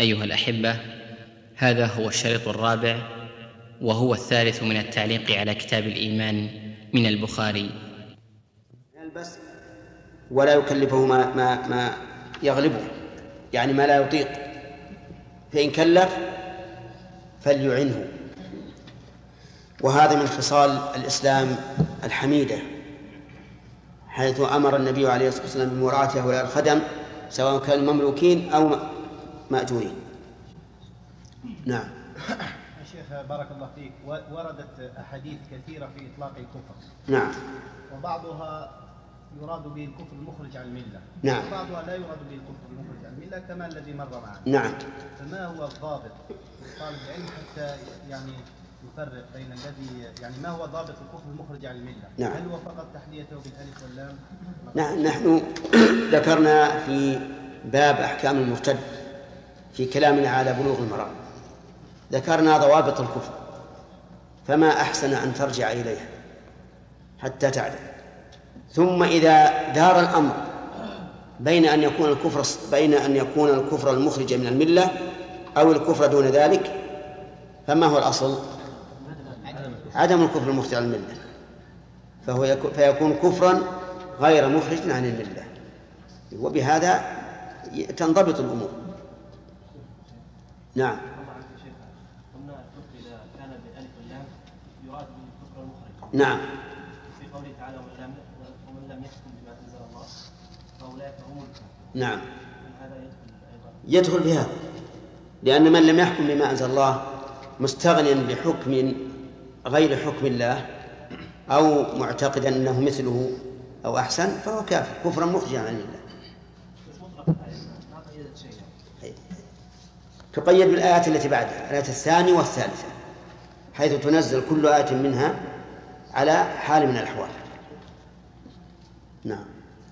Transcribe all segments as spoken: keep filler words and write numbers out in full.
أيها الأحبة، هذا هو الشريط الرابع وهو الثالث من التعليق على كتاب الإيمان من البخاري. يلبس ولا يكلفه ما, ما, ما يغلبه، يعني ما لا يطيق، فإن كلف فليعنه. وهذا من خصال الإسلام الحميدة، حيث أمر النبي عليه الصلاة والسلام بمراعاة هؤلاء الخدم سواء كانوا مملوكين أو مأجورين. نعم. شيخ بارك الله فيك، وردت أحاديث كثيرة في إطلاق الكفر. نعم. وبعضها يراد به الكفر المخرج عن الملة. نعم. وبعضها لا يراد به الكفر المخرج عن الملة كما الذي مر معنا. نعم. فما هو الضابط لطالب العلم حتى يعني يفرق بين الذي يعني ما هو ضابط الكفر المخرج عن الملة؟ نعم. هل هو فقط تحليته بالألف واللام؟ نعم. نحن ذكرنا في باب أحكام المرتد في كلامنا على بلوغ المرام ذكرنا ضوابط الكفر، فما أحسن أن ترجع إليها حتى تعلم. ثم إذا دار الأمر بين أن يكون الكفر بين أن يكون الكفر المخرج من الملة أو الكفر دون ذلك، فما هو الأصل؟ عدم الكفر المخرج عن الملة، فهو فيكون كفرا غير مخرج عن الملة، وبهذا تنضبط الأمور. نعم. نعم. في قوله تعالى ومن لم يحكم بما أنزل الله فأولئك هم الكافرون. نعم. هذا يدخل يدخل بها، لأن من لم يحكم بما أنزل الله مستغنيا بحكم غير حكم الله أو معتقدا أنه مثله أو أحسن فهو كافر كفرا مخرجا عن الله. تقيد بالآيات التي بعدها، الآية الثانية والثالثة، حيث تنزل كل آية منها على حال من الأحوال. نعم.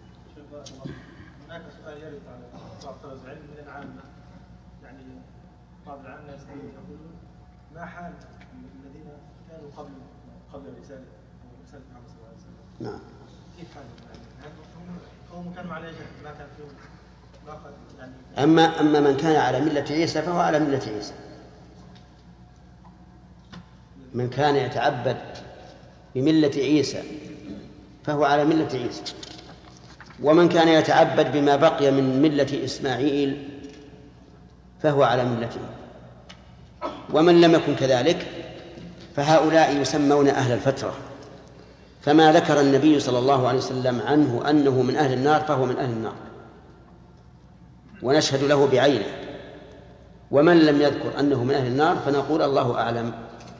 هناك سؤال يرد على بعض طلبة العلم من العامة، يعني بعض العامة يقولون ما حال الذين كانوا قبل قبل رسالة رسالة محمد صلى الله عليه وسلم؟ نعم. كيف حالهم؟ هم كانوا على جهل ما كان فيهم يعني. أما أما من كان على ملة عيسى فهو على ملة عيسى. من كان يتعبد بملة عيسى فهو على ملة عيسى، ومن كان يتعبد بما بقي من ملة إسماعيل فهو على ملته، ومن لم يكن كذلك فهؤلاء يسمون أهل الفترة. فما ذكر النبي صلى الله عليه وسلم عنه أنه من أهل النار فهو من أهل النار، ونشهد له بعينه. ومن لم يذكر أنه من أهل النار فنقول الله أعلم.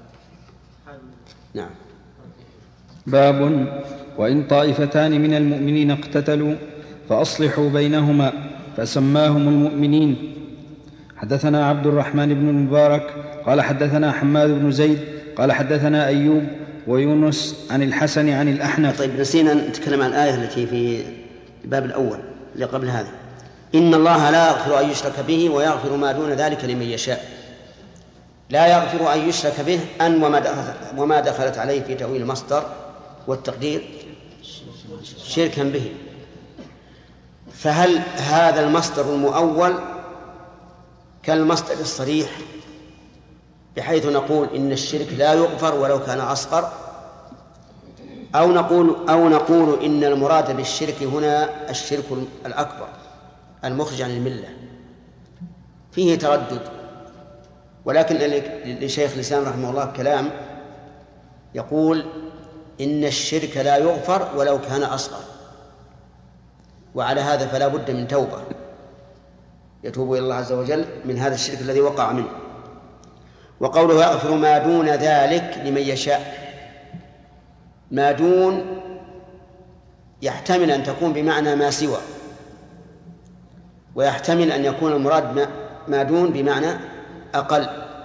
نعم. باب وإن طائفتان من المؤمنين اقتتلوا فأصلحوا بينهما فسماهم المؤمنين. حدثنا عبد الرحمن بن المبارك قال حدثنا حماد بن زيد قال حدثنا أيوب ويونس عن الحسن عن الأحنف. طيب، نسينا نتكلم عن الآية التي في الباب الأول اللي قبل هذا: إن الله لا يغفر أن يشرك به ويغفر ما دون ذلك لمن يشاء. لا يغفر أن يشرك به أن وما دخلت عليه في تأويل المصدر والتقدير شركا به. فهل هذا المصدر المؤول كالمصدر الصريح بحيث نقول إن الشرك لا يغفر ولو كان أصغر، أو نقول أو نقول إن المراد بالشرك هنا الشرك الأكبر المخرج عن الملة؟ فيه تردد، ولكن لشيخ الإسلام رحمه الله كلام يقول إن الشرك لا يغفر ولو كان أصغر، وعلى هذا فلا بد من توبة يتوب إلى الله عز وجل من هذا الشرك الذي وقع منه. وقوله يغفر ما دون ذلك لمن يشاء، ما دون يحتمل أن تكون بمعنى ما سوى، ويحتمل أن يكون المراد ما دون بمعنى أقل،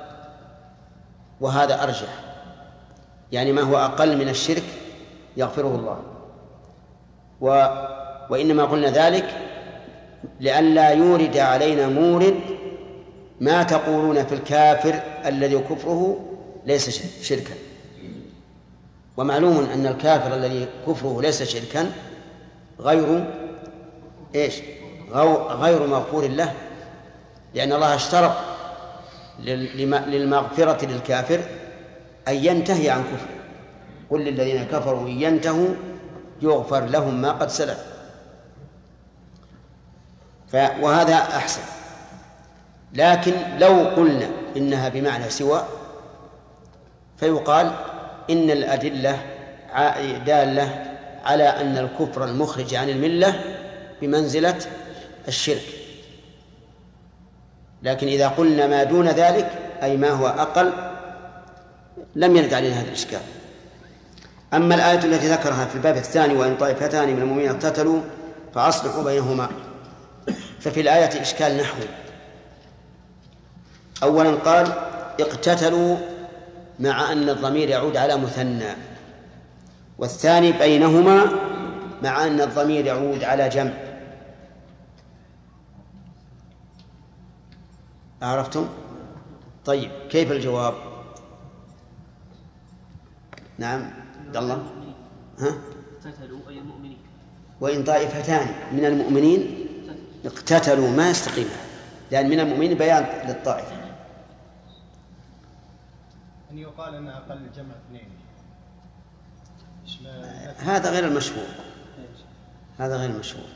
وهذا أرجح، يعني ما هو أقل من الشرك يغفره الله. و... وإنما قلنا ذلك لئلا يورد علينا مورد ما تقولون في الكافر الذي كفره ليس شركا. ومعلوم أن الكافر الذي كفره ليس شركا غير إيش؟ غير مغفور له، لأن الله اشترط للمغفرة للكافر أن ينتهي عن كفر. قل للذين كفروا إن ينتهوا يغفر لهم ما قد سلف. وهذا أحسن. لكن لو قلنا إنها بمعنى سوى فيقال إن الأدلة دالة على أن الكفر المخرج عن الملة بمنزلة الشرك. لكن إذا قلنا ما دون ذلك أي ما هو أقل لم يرد علينا هذا الإشكال. أما الآية التي ذكرها في الباب الثاني وإن طائفتان من المؤمنين اقتتلوا فأصلحوا بينهما، ففي الآية إشكال نحوي. أولا قال اقتتلوا مع أن الضمير يعود على مثنى، والثاني بينهما مع أن الضمير يعود على جمع. عرفتم؟ طيب كيف الجواب؟ نعم عبد الله. ها؟ اقتتلوا أي المؤمنين. وإن طائفتان من المؤمنين اقتتلوا ما يستقيم، لأن من المؤمنين بيان للطائفة. أن يقال أن أقل الجمع اثنين. هذا غير المشهور. هذا غير المشهور.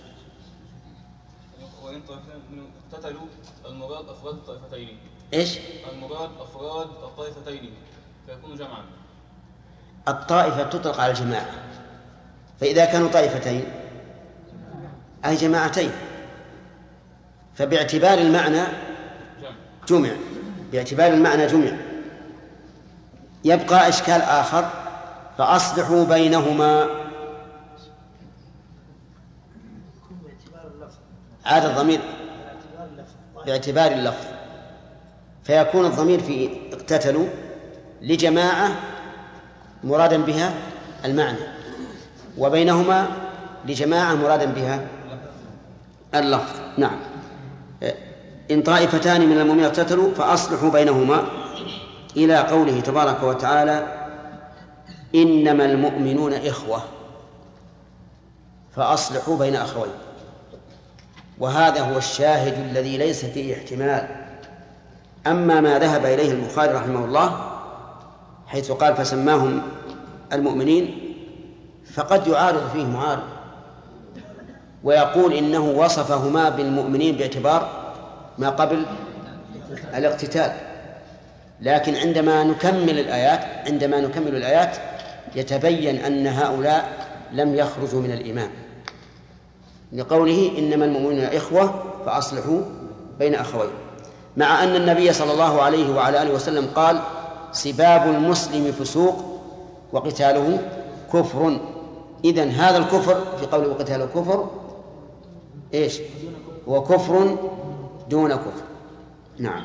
وإن طائفتان اقتتلوا المراد أفراد الطائفتين. إيش؟ المراد أفراد الطائفتين فيكون جمعا. الطائفة تطلق على الجماعة، فإذا كانوا طائفتين أي جماعتين فباعتبار المعنى جمع، باعتبار المعنى جمع. يبقى إشكال آخر فأصلحوا بينهما. عاد الضمير باعتبار اللفظ، فيكون الضمير في اقتتلوا لجماعة مرادا بها المعنى، وبينهما لجماعة مرادا بها اللفظ. نعم. إن طائفتان من المؤمنين اقتتلوا فأصلحوا بينهما إلى قوله تبارك وتعالى إنما المؤمنون إخوة فأصلحوا بين أخوين. وهذا هو الشاهد الذي ليس فيه احتمال. أما ما ذهب إليه البخاري رحمه الله حيث قال فسماهم المؤمنين فقد يعارض فيه معارض ويقول إنه وصفهما بالمؤمنين باعتبار ما قبل الاقتتال. لكن عندما نكمل الآيات عندما نكمل الآيات يتبين أن هؤلاء لم يخرجوا من الإيمان، لقوله إنما المؤمنون إخوة فأصلحوا بين أخوين، مع أن النبي صلى الله عليه وعلى آله وسلم قال سباب المسلم فسوق وقتاله كفر. إذن هذا الكفر في قوله وقتاله كفر إيش؟ هو كفر دون كفر. نعم.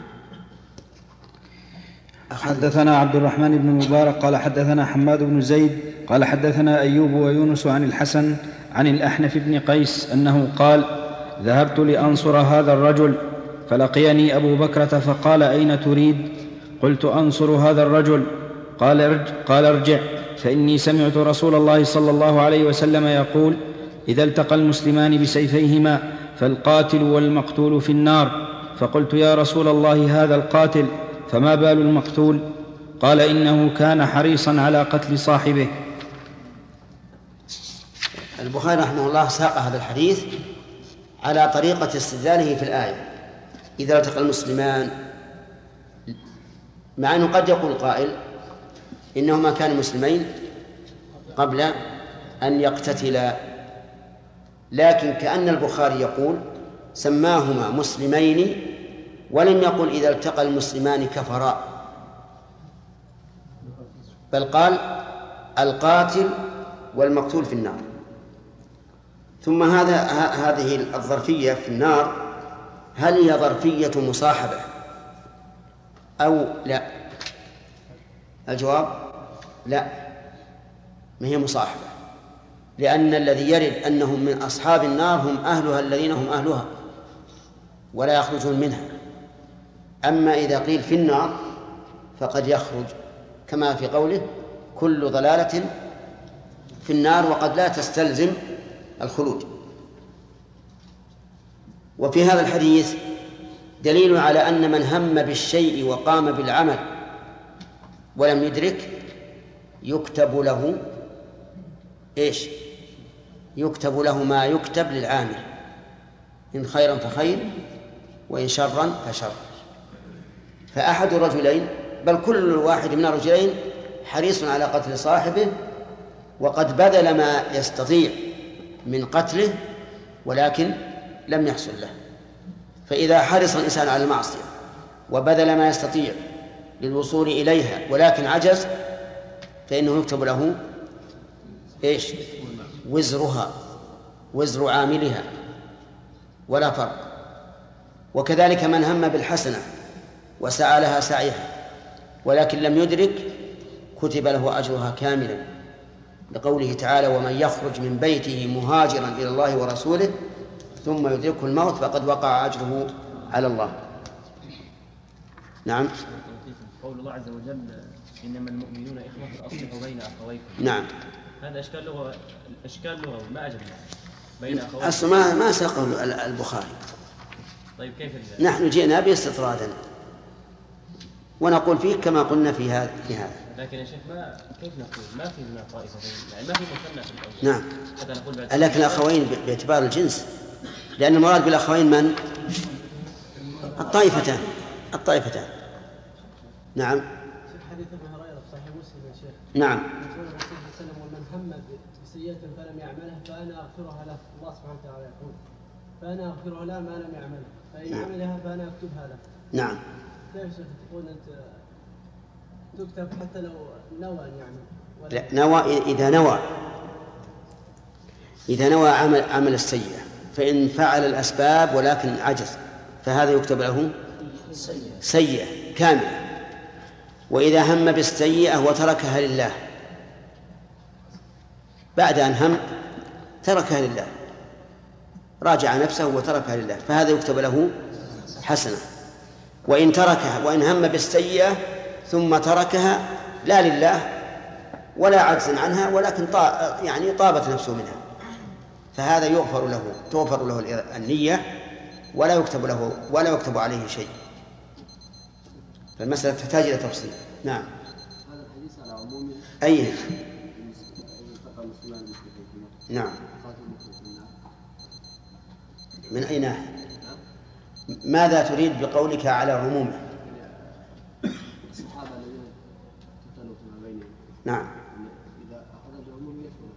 حدثنا عبد الرحمن بن المبارك قال حدثنا حماد بن زيد قال حدثنا أيوب ويونس عن الحسن عن الأحنف بن قيس أنه قال ذهبت لأنصر هذا الرجل فلقيني أبو بكرة فقال أين تريد؟ قلت أنصر هذا الرجل. قال ارجع, قال ارجع فإني سمعت رسول الله صلى الله عليه وسلم يقول إذا التقى المسلمان بسيفيهما فالقاتل والمقتول في النار. فقلت يا رسول الله هذا القاتل فما بال المقتول؟ قال إنه كان حريصا على قتل صاحبه. البخاري رحمه الله ساق هذا الحديث على طريقة استدلاله في الآية إذا التقى المسلمان، مع أنه قد يقول قائل إنهما كانوا مسلمين قبل أن يقتتلا، لكن كأن البخاري يقول سماهما مسلمين ولم يقل إذا التقى المسلمان كفرا، بل قال القاتل والمقتول في النار. ثم هذا هذه الظرفية في النار هل هي ظرفية مصاحبة أو لا؟ الجواب لا، ما هي مصاحبة، لأن الذي يرد أنهم من أصحاب النار هم أهلها الذين هم أهلها ولا يخرجون منها. أما إذا قيل في النار فقد يخرج، كما في قوله كل ضلالة في النار وقد لا تستلزم الخلود. وفي هذا الحديث دليل على أن من هم بالشيء وقام بالعمل ولم يدرك يكتب له إيش؟ يكتب له ما يكتب للعامل، إن خيرا فخير وإن شرا فشر. فأحد الرجلين بل كل واحد من الرجلين حريص على قتل صاحبه وقد بذل ما يستطيع من قتله ولكن لم يحصل له. فإذا حرص الإنسان على المعصية وبذل ما يستطيع للوصول إليها ولكن عجز فإنه يكتب له إيش؟ وزرها، وزر عاملها، ولا فرق. وكذلك من هم بالحسنة وسعى لها سعيها ولكن لم يدرك كتب له أجرها كاملا، لقوله تعالى: ومن يخرج من بيته مهاجرا إلى الله ورسوله ثم يدركه الموت فقد وقع أجره على الله. نعم. قول الله عز وجل: إنما المؤمنون إخوة فأصلحوا بين أخويكم. نعم. هذا أشكال لغة، أشكال لغة ما أجمع بين أخويكم. أصلا ما ما ساقه البخاري. طيب كيف ذلك؟ نحن جئنا به استطرادا ونقول فيه كما قلنا في هذا في هذا. لكن يا شيخ ما كيف نقول ما في من طائفتين، يعني ما في مثنى في الأول. نعم. حتى نقول بعد لكن الأخوين باعتبار الجنس، لأن المراد بالأخوين من؟ الطائفتان الطائفتان. نعم. حديث ابن هريرة في صحيح مسلم يا شيخ. نعم. يقول الرسول صلى الله عليه وسلم: ومن هم بسيئة فلم يعملها فأنا أغفرها له. الله سبحانه وتعالى يقول: فأنا أغفرها له ما لم يعملها، فإن نعم. عملها فأنا أكتبها له. نعم. كيف شيخ تقول أنت تكتب حتى لو نوى أن يعمل؟ لا، نوى إذا نوى إذا نوى عمل عمل السيئة، فإن فعل الأسباب ولكن عجز فهذا يكتب له سيئة كاملة. وإذا هم بالسيئة وتركها لله بعد أن هم تركها لله، راجع نفسه وتركها لله، فهذا يكتب له حسنة. وإن تركها وإن هم بالسيئة ثم تركها لا لله ولا عجز عنها ولكن طا يعني طابت نفسه منها، فهذا يغفر له تغفر له النية ولا يكتب له ولا يكتب عليه شيء. فالمسألة تحتاج إلى تفصيل. نعم. هذا الحديث على عموم أي. نعم. من أي ناحية؟ ماذا تريد بقولك على عمومه؟ الصحابة الذين قتلوا فيما بينهم. نعم. إذا أخذ العموم يكفر.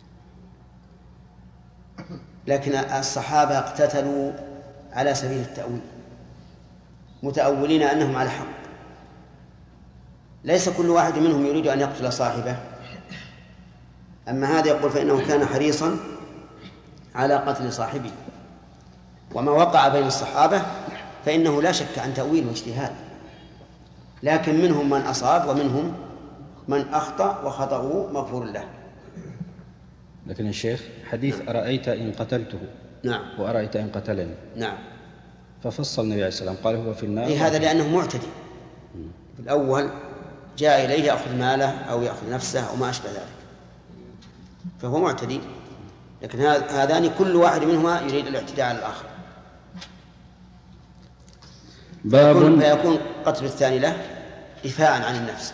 لكن الصحابة اقتتلوا على سبيل التأويل متأولين أنهم على حق، ليس كل واحد منهم يريد أن يقتل صاحبه. أما هذا يقول فإنه كان حريصا على قتل صاحبه. وما وقع بين الصحابة فإنه لا شك عن تأويل واجتهاد، لكن منهم من أصاب ومنهم من أخطأ وخطأه مغفور له. لكن الشيخ حديث أرأيت إن قتلته نعم وأرأيت إن قتلني، نعم، ففصل النبي عليه السلام قال هو في النار. إيه هذا لأنه معتدي. في الأول جاء إليه يأخذ ماله أو يأخذ نفسه أو ما أشبه ذلك فهو معتدي، لكن هذان كل واحد منهما يريد الاعتداء على الآخر. باب فيكون قتل الثاني له دفاعا عن النفس.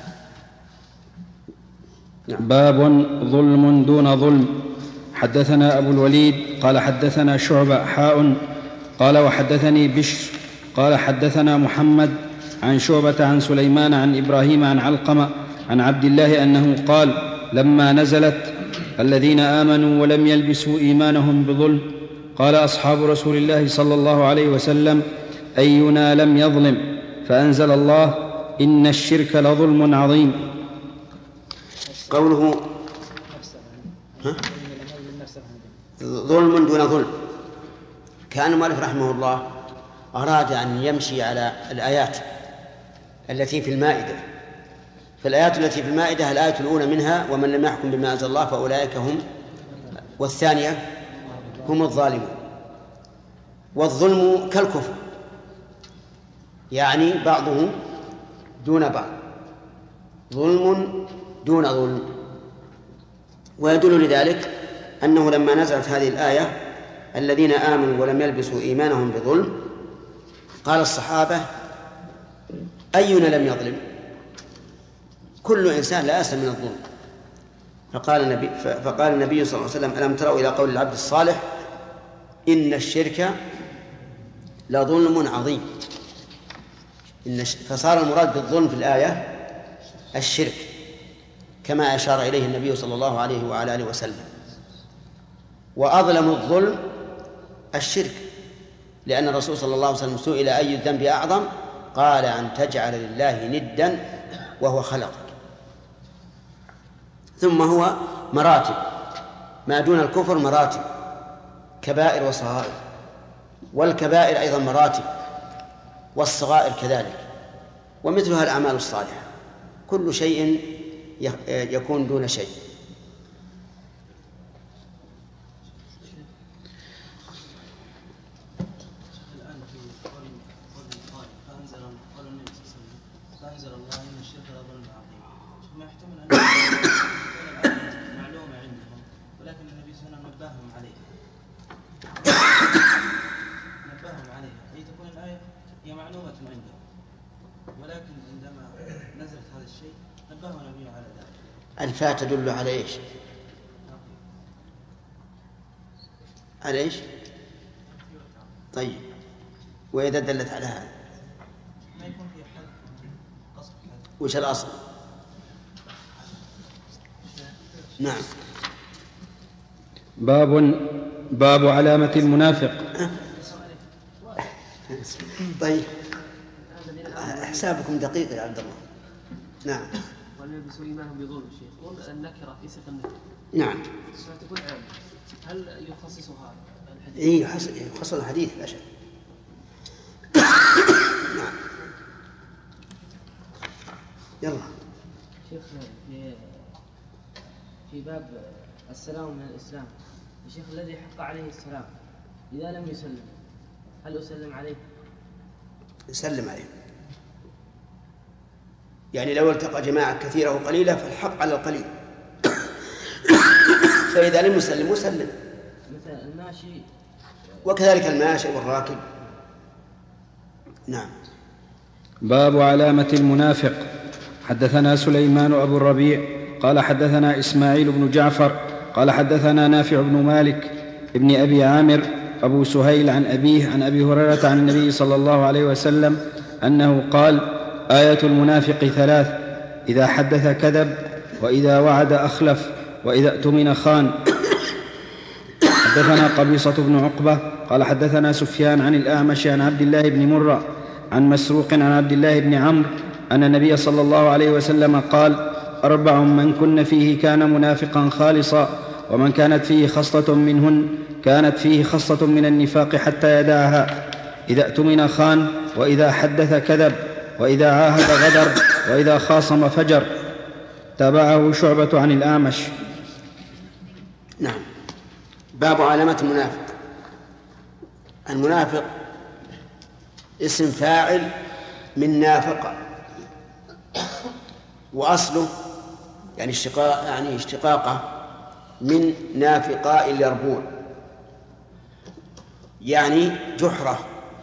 نعم. باب ظلم دون ظلم. حدثنا أبو الوليد قال حدثنا شعبة حاء قال وحدثني بشر قال حدثنا محمد عن شعبة عن سليمان عن إبراهيم عن علقمة عن عبد الله أنه قال لما نزلت الذين آمنوا ولم يلبسوا إيمانهم بظلم قال أصحاب رسول الله صلى الله عليه وسلم أينا لم يظلم، فأنزل الله إن الشرك لظلم عظيم. قوله ها؟ ظلم دون ظلم، كان المؤلف رحمه الله أراد أن يمشي على الآيات التي في المائدة. فالآيات التي في المائدة الآية الأولى منها ومن لم يحكم بما أنزل الله فأولئك هم، والثانية هم الظالمون. والظلم كالكفر، يعني بعضه دون بعض، ظلم دون ظلم. ويدل لذلك أنه لما نزلت هذه الآية الذين آمنوا ولم يلبسوا إيمانهم بظلم قال الصحابة أينا لم يظلم؟ كل إنسان لا يسلم من الظلم. فقال النبي, فقال النبي صلى الله عليه وسلم ألم تروا إلى قول العبد الصالح إن الشرك لظلم عظيم. إن فصار المراد بالظلم في الآية الشرك كما أشار إليه النبي صلى الله عليه وعلى آله وسلم. وأظلم الظلم الشرك، لأن الرسول صلى الله عليه وسلم سئل أي الذنب أعظم؟ قال أن تجعل لله ندا وهو خلقك. ثم هو مراتب، ما دون الكفر مراتب، كبائر وصغائر، والكبائر أيضا مراتب، والصغائر كذلك، ومثلها الأعمال الصالحة، كل شيء يكون دون شيء. فأنزل الله إن الشرك لظلم عظيم. ما يحتمل أن معلومة عندهم، ولكن النبي صلى الله عليه وسلم نبههم عليها نبههم عليها أي تكون الآية هي معلومة عندهم، ولكن عندما نزلت هذا الشيء نبههم النبي على ذلك. الفاء تدل على إيش؟ على إيش؟ طيب، وإذا دلت على هذا ما يكون في حد قصد حد. وش الأصل؟ نعم. باب باب علامة المنافق. طيب، حسابكم دقيق يا عبد الله. نعم. والنبي إيمانهم بظلم الشيخ، قل النكرة في سياق النكرة. نعم. تكون عام، هل يخصصها الحديث؟ إيه يخصص الحديث لا شك. نعم. يلا. شيخ في في باب السلام من الإسلام، الشيخ الذي حق عليه السلام إذا لم يسلم هل أسلم عليه؟ يسلم عليه، يعني لو التقى جماعة كثيرة وقليلة فالحق على القليل، فإذا لم يسلم يسلم، مثل الماشي وكذلك الماشي والراكب. نعم. باب علامة المنافق. حدثنا سليمان أبو الربيع قال حدثنا إسماعيل بن جعفر قال حدثنا نافع بن مالك ابن أبي عامر أبو سهيل عن أبيه عن أبي هريرة عن النبي صلى الله عليه وسلم أنه قال: آية المنافق ثلاث: إذا حدث كذب، وإذا وعد أخلف، وإذا اؤتمن خان. حدثنا قبيصة بن عقبة قال حدثنا سفيان عن الأعمش عن عبد الله بن مرة عن مسروق عن عبد الله بن عمرو أن النبي صلى الله عليه وسلم قال: أربع من كن فيه كان منافقا خالصا، ومن كانت فيه خصلة منهن كانت فيه خصلة من النفاق حتى يدعها: إذا اؤتمن خان، وإذا حدث كذب، وإذا عاهد غدر، وإذا خاصم فجر. تابعه شعبة عن الأعمش. نعم. باب علامة المنافق. المنافق اسم فاعل من نافق، وأصله يعني اشتقاق يعني اشتقاقه من نافقاء اليربوع، يعني جحرة.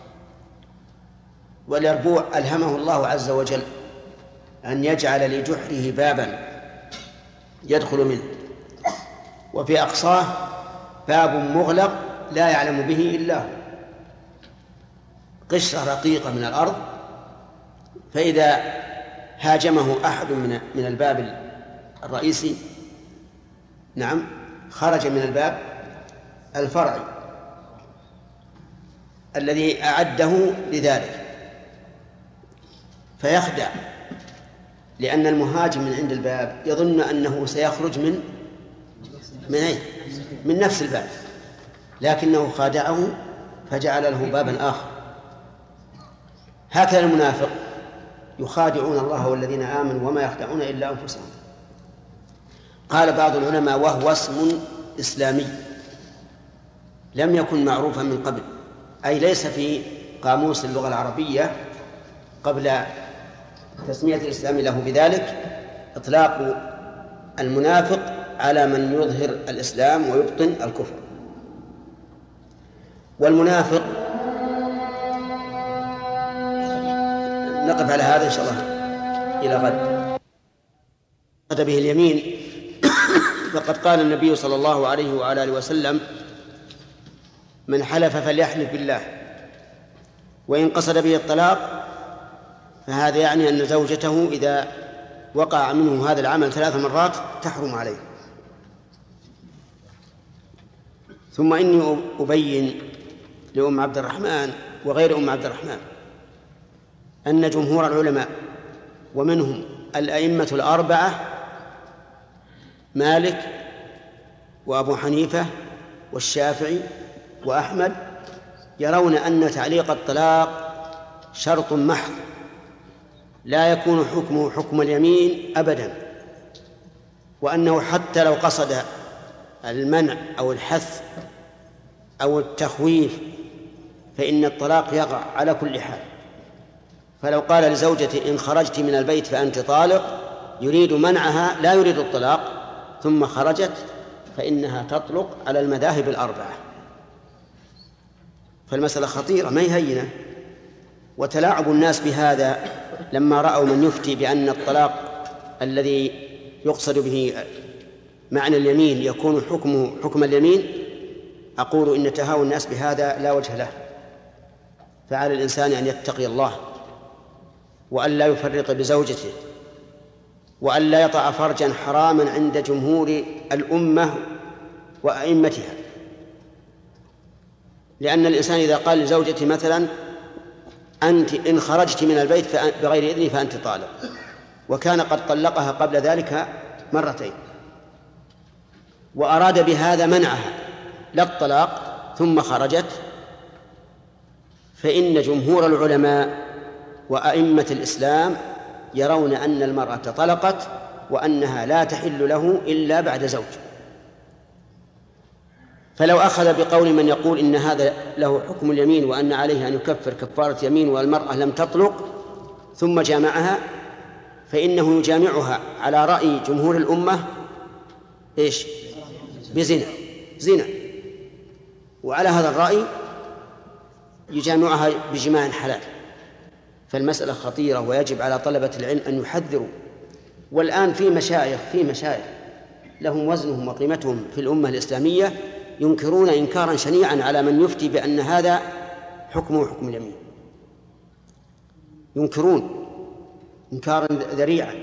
واليربوع ألهمه الله عز وجل أن يجعل لجحره بابا يدخل منه، وفي أقصاه باب مغلق لا يعلم به إلا هو، قشرة رقيقة من الأرض، فإذا هاجمه أحد من من الباب الرئيسي نعم خرج من الباب الفرعي الذي أعده لذلك، فيخدع، لأن المهاجم من عند الباب يظن أنه سيخرج من من أين؟ من نفس الباب، لكنه خادعه فجعل له بابا آخر. هكذا المنافق يخادعون الله والذين آمنوا وما يخدعون إلا أنفسهم. قال بعض العلماء: وهو اسم إسلامي لم يكن معروفا من قبل، أي ليس في قاموس اللغة العربية قبل تسمية الإسلام له بذلك إطلاق المنافق على من يظهر الإسلام ويبطن الكفر. والمنافق نقف على هذا إن شاء الله إلى غد. قد به اليمين فقد قال النبي صلى الله عليه وعلى آله وسلم: من حلف فليحلف بالله، وإن قصد به الطلاق فهذا يعني أن زوجته إذا وقع منه هذا العمل ثلاث مرات تحرم عليه. ثم إني أبين لأم عبد الرحمن وغير أم عبد الرحمن أن جمهور العلماء ومنهم الأئمة الأربعة مالك وأبو حنيفة والشافعي وأحمد يرون أن تعليق الطلاق شرط محض لا يكون حكمه حكم اليمين أبدا، وأنه حتى لو قصد المنع أو الحث أو التخويف فإن الطلاق يقع على كل حال. فلو قال لزوجته: إن خرجت من البيت فأنت طالق، يريد منعها لا يريد الطلاق، ثم خرجت، فإنها تطلق على المذاهب الأربعة. فالمسألة خطيرة ما هي هينة. وتلاعب الناس بهذا لما رأوا من يفتي بأن الطلاق الذي يقصد به معنى اليمين يكون حكمه حكم اليمين، أقول إن تهاون الناس بهذا لا وجه له. فعلى الإنسان أن يتقي الله، وأن لا يفرط بزوجته، وأن لا يطع فرجا حراما عند جمهور الأمة وأئمتها. لأن الإنسان إذا قال لزوجته مثلا: أنت إن خرجت من البيت بغير إذني فأنت طالق، وكان قد طلقها قبل ذلك مرتين، وأراد بهذا منعها لا الطلاق، ثم خرجت، فإن جمهور العلماء وأئمة الإسلام يرون أن المرأة طلقت وأنها لا تحل له إلا بعد زوج. فلو أخذ بقول من يقول إن هذا له حكم اليمين وأن عليه أن يكفر كفارة يمين والمرأة لم تطلق ثم جامعها، فإنه يجامعها على رأي جمهور الأمة إيش؟ بزنا زنا، وعلى هذا الرأي يجامعها بجماع حلال. فالمسألة خطيرة، ويجب على طلبة العلم أن يحذروا. والآن في مشايخ في مشايخ لهم وزنهم وقيمتهم في الأمة الإسلامية ينكرون إنكارا شنيعا على من يفتي بأن هذا حكمه حكم اليمين، ينكرون إنكارا ذريعا،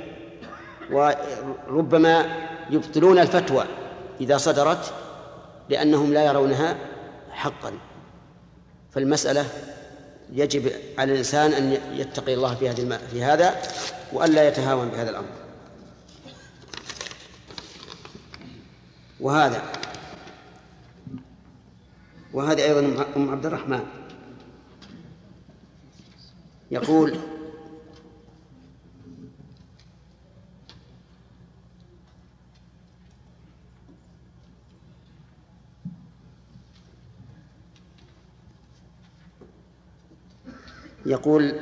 وربما يبطلون الفتوى إذا صدرت لأنهم لا يرونها حقا. فالمسألة يجب على الإنسان أن يتقي الله في هذه في هذا وأن لا يتهاون بهذا الأمر. وهذا وهذا أيضا أم عبد الرحمن يقول: يقول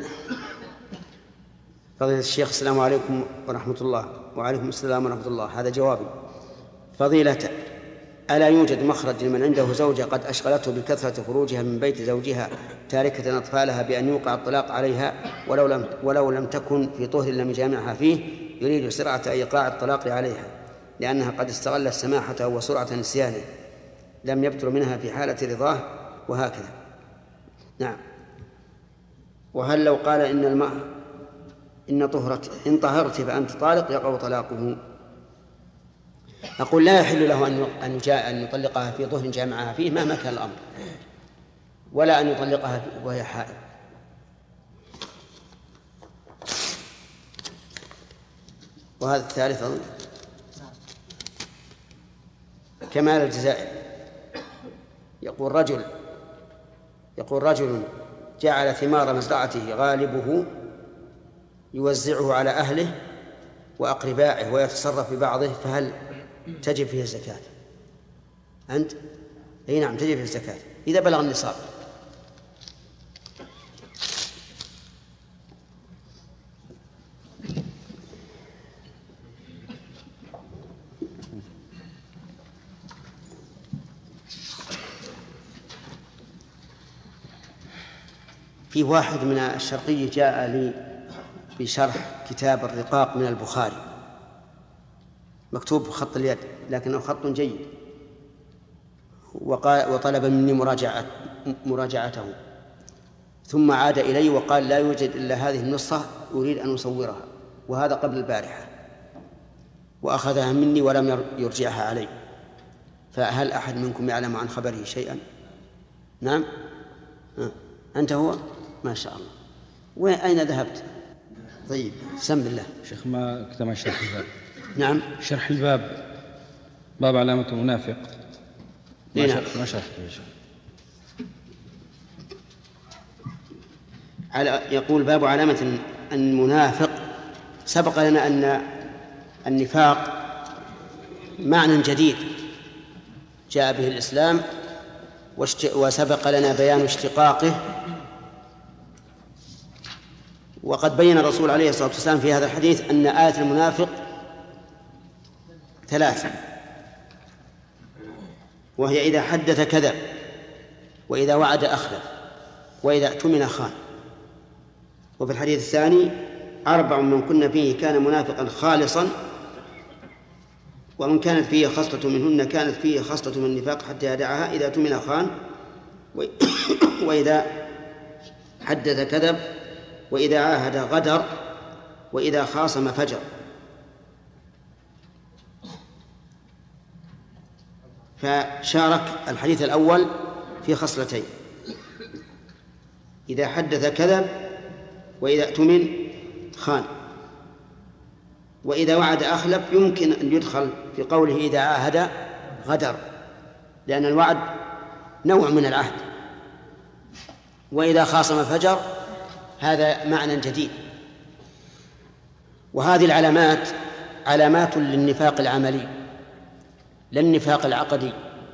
فضيلة الشيخ السلام عليكم ورحمة الله. وعليكم السلام ورحمة الله. هذا جوابي. فضيلة، ألا يوجد مخرج لمن عنده زوجة قد أشغلته بكثرة خروجها من بيت زوجها تاركة أطفالها بأن يوقع الطلاق عليها ولو لم, ولو لم تكن في طهر لم يجامعها فيه، يريد سرعة إيقاع الطلاق عليها لأنها قد استغلت سماحته وسرعة نسيانه، لم يبتر منها في حالة رضاه وهكذا. نعم. وهل لو قال إن الماء إن طهرت إن طهرت فأنت طالق يقع طلاقه؟ أقول لا يحل له أن أن يطلقها في طهر جامعها فيه مهما كان الأمر، ولا أن يطلقها وهي حائض. وهذا الثالث أظن كمال الجزائر. يقول رجل يقول رجل جعل ثمار مزرعته غالبه يوزعه على أهله وأقربائه ويتصرف ببعضه، فهل تجب فيه الزكاة؟ أنت؟ أي نعم تجب فيه الزكاة إذا بلغ النصاب. في واحد من الشرقية جاء لي بشرح كتاب الرقاق من البخاري، مكتوب بخط اليد لكنه خط جيد، وطلب مني مراجعة مراجعته، ثم عاد إلي وقال لا يوجد إلا هذه النسخة أريد أن أصورها، وهذا قبل البارحة، وأخذها مني ولم يرجعها علي. فهل أحد منكم يعلم عن خبره شيئا؟ نعم. أنت هو؟ ما شاء الله. وين أين ذهبت؟ طيب سم بالله. شيخ ما كتب شرح الباب. نعم شرح الباب، باب علامة المنافق ما, نعم. ما شرحته يا شيخ. على يقول باب علامة المنافق. سبق لنا أن النفاق معنى جديد جاء به الإسلام، وسبق لنا بيان اشتقاقه، وقد بين الرسول عليه الصلاة والسلام في هذا الحديث أن آية المنافق ثلاثة، وهي إذا حدث كذب، وإذا وعد أخلف، وإذا اؤتمن خان. وفي الحديث الثاني أربع من كن فيه كان منافقا خالصا، ومن كانت فيه خصلة منهن كانت فيه خصلة من النفاق حتى يدعها: إذا اؤتمن خان، وإذا حدث كذب، وإذا عاهد غدر، وإذا خاصم فجر. فشارك الحديث الأول في خصلتين: إذا حدث كذب، وإذا اؤتمن خان، وإذا وعد أخلف. يمكن أن يدخل في قوله إذا عاهد غدر، لأن الوعد نوع من العهد. وإذا خاصم فجر، هذا معنى جديد. وهذه العلامات علامات للنفاق العملي لا النفاق العقدي،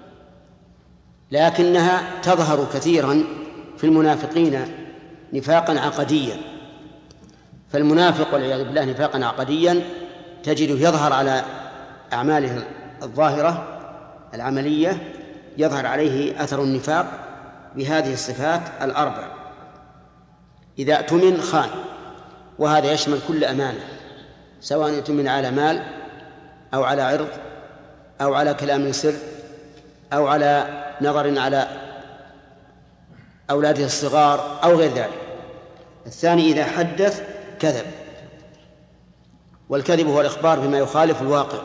لكنها تظهر كثيرا في المنافقين نفاقا عقديا. فالمنافق والعياذ بالله نفاقا عقديا تجده يظهر على أعماله الظاهرة العملية، يظهر عليه أثر النفاق بهذه الصفات الأربع: إذا اؤتمن خان، وهذا يشمل كل أمانة، سواء اؤتمن على مال أو على عرض أو على كلام سر أو على نظر على أولاده الصغار أو غير ذلك. الثاني إذا حدث كذب، والكذب هو الإخبار بما يخالف الواقع،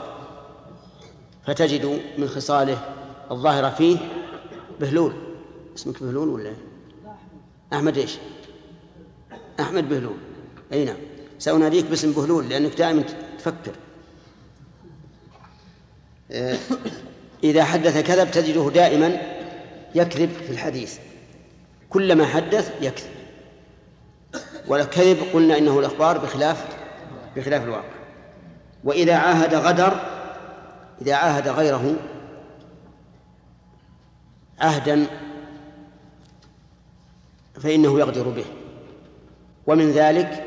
فتجد من خصاله الظاهرة فيه بهلول. اسمك بهلول ولا أحمد؟ إيش أحمد بهلول؟ أي نعم، سأناديك باسم بهلول لأنك دائما تفكر. إذا حدث كذب تجده دائما يكذب في الحديث، كلما حدث يكذب. والكذب قلنا إنه الإخبار بخلاف بخلاف الواقع. وإذا عاهد غدر، إذا عاهد غيره عهدا فإنه يغدر به. ومن ذلك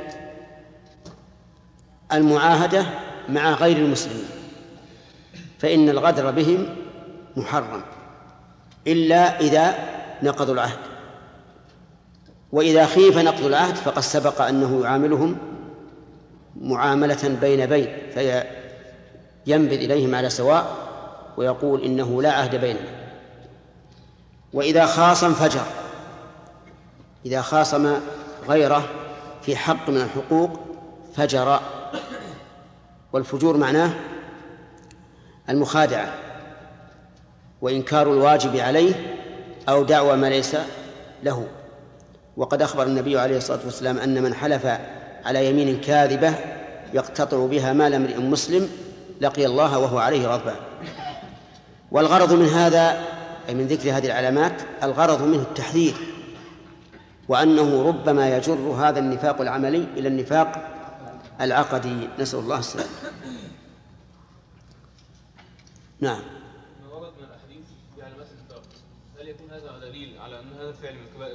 المعاهدة مع غير المسلمين، فإن الغدر بهم محرم إلا إذا نقضوا العهد. وإذا خيف نقض العهد فقد سبق أنه يعاملهم معاملة بين بين، فينبذ إليهم على سواء ويقول إنه لا عهد بيننا. وإذا خاصم فجر، إذا خاصم غيره في حق من الحقوق فجر. والفجور معناه المخادعة وإنكار الواجب عليه أو دعوى ما ليس له. وقد أخبر النبي عليه الصلاة والسلام أن من حلف على يمين كاذبة يقتطع بها مال امرئ مسلم لقي الله وهو عليه غضبان. والغرض من هذا أي من ذكر هذه العلامات الغرض منه التحذير، وأنه ربما يجر هذا النفاق العملي إلى النفاق العقدي، نسأل الله السلامة. نعم. ما ورد من الأحاديث في علامات النفاق، هل يكون هذا دليل على أن هذا الفعل من الكبائر؟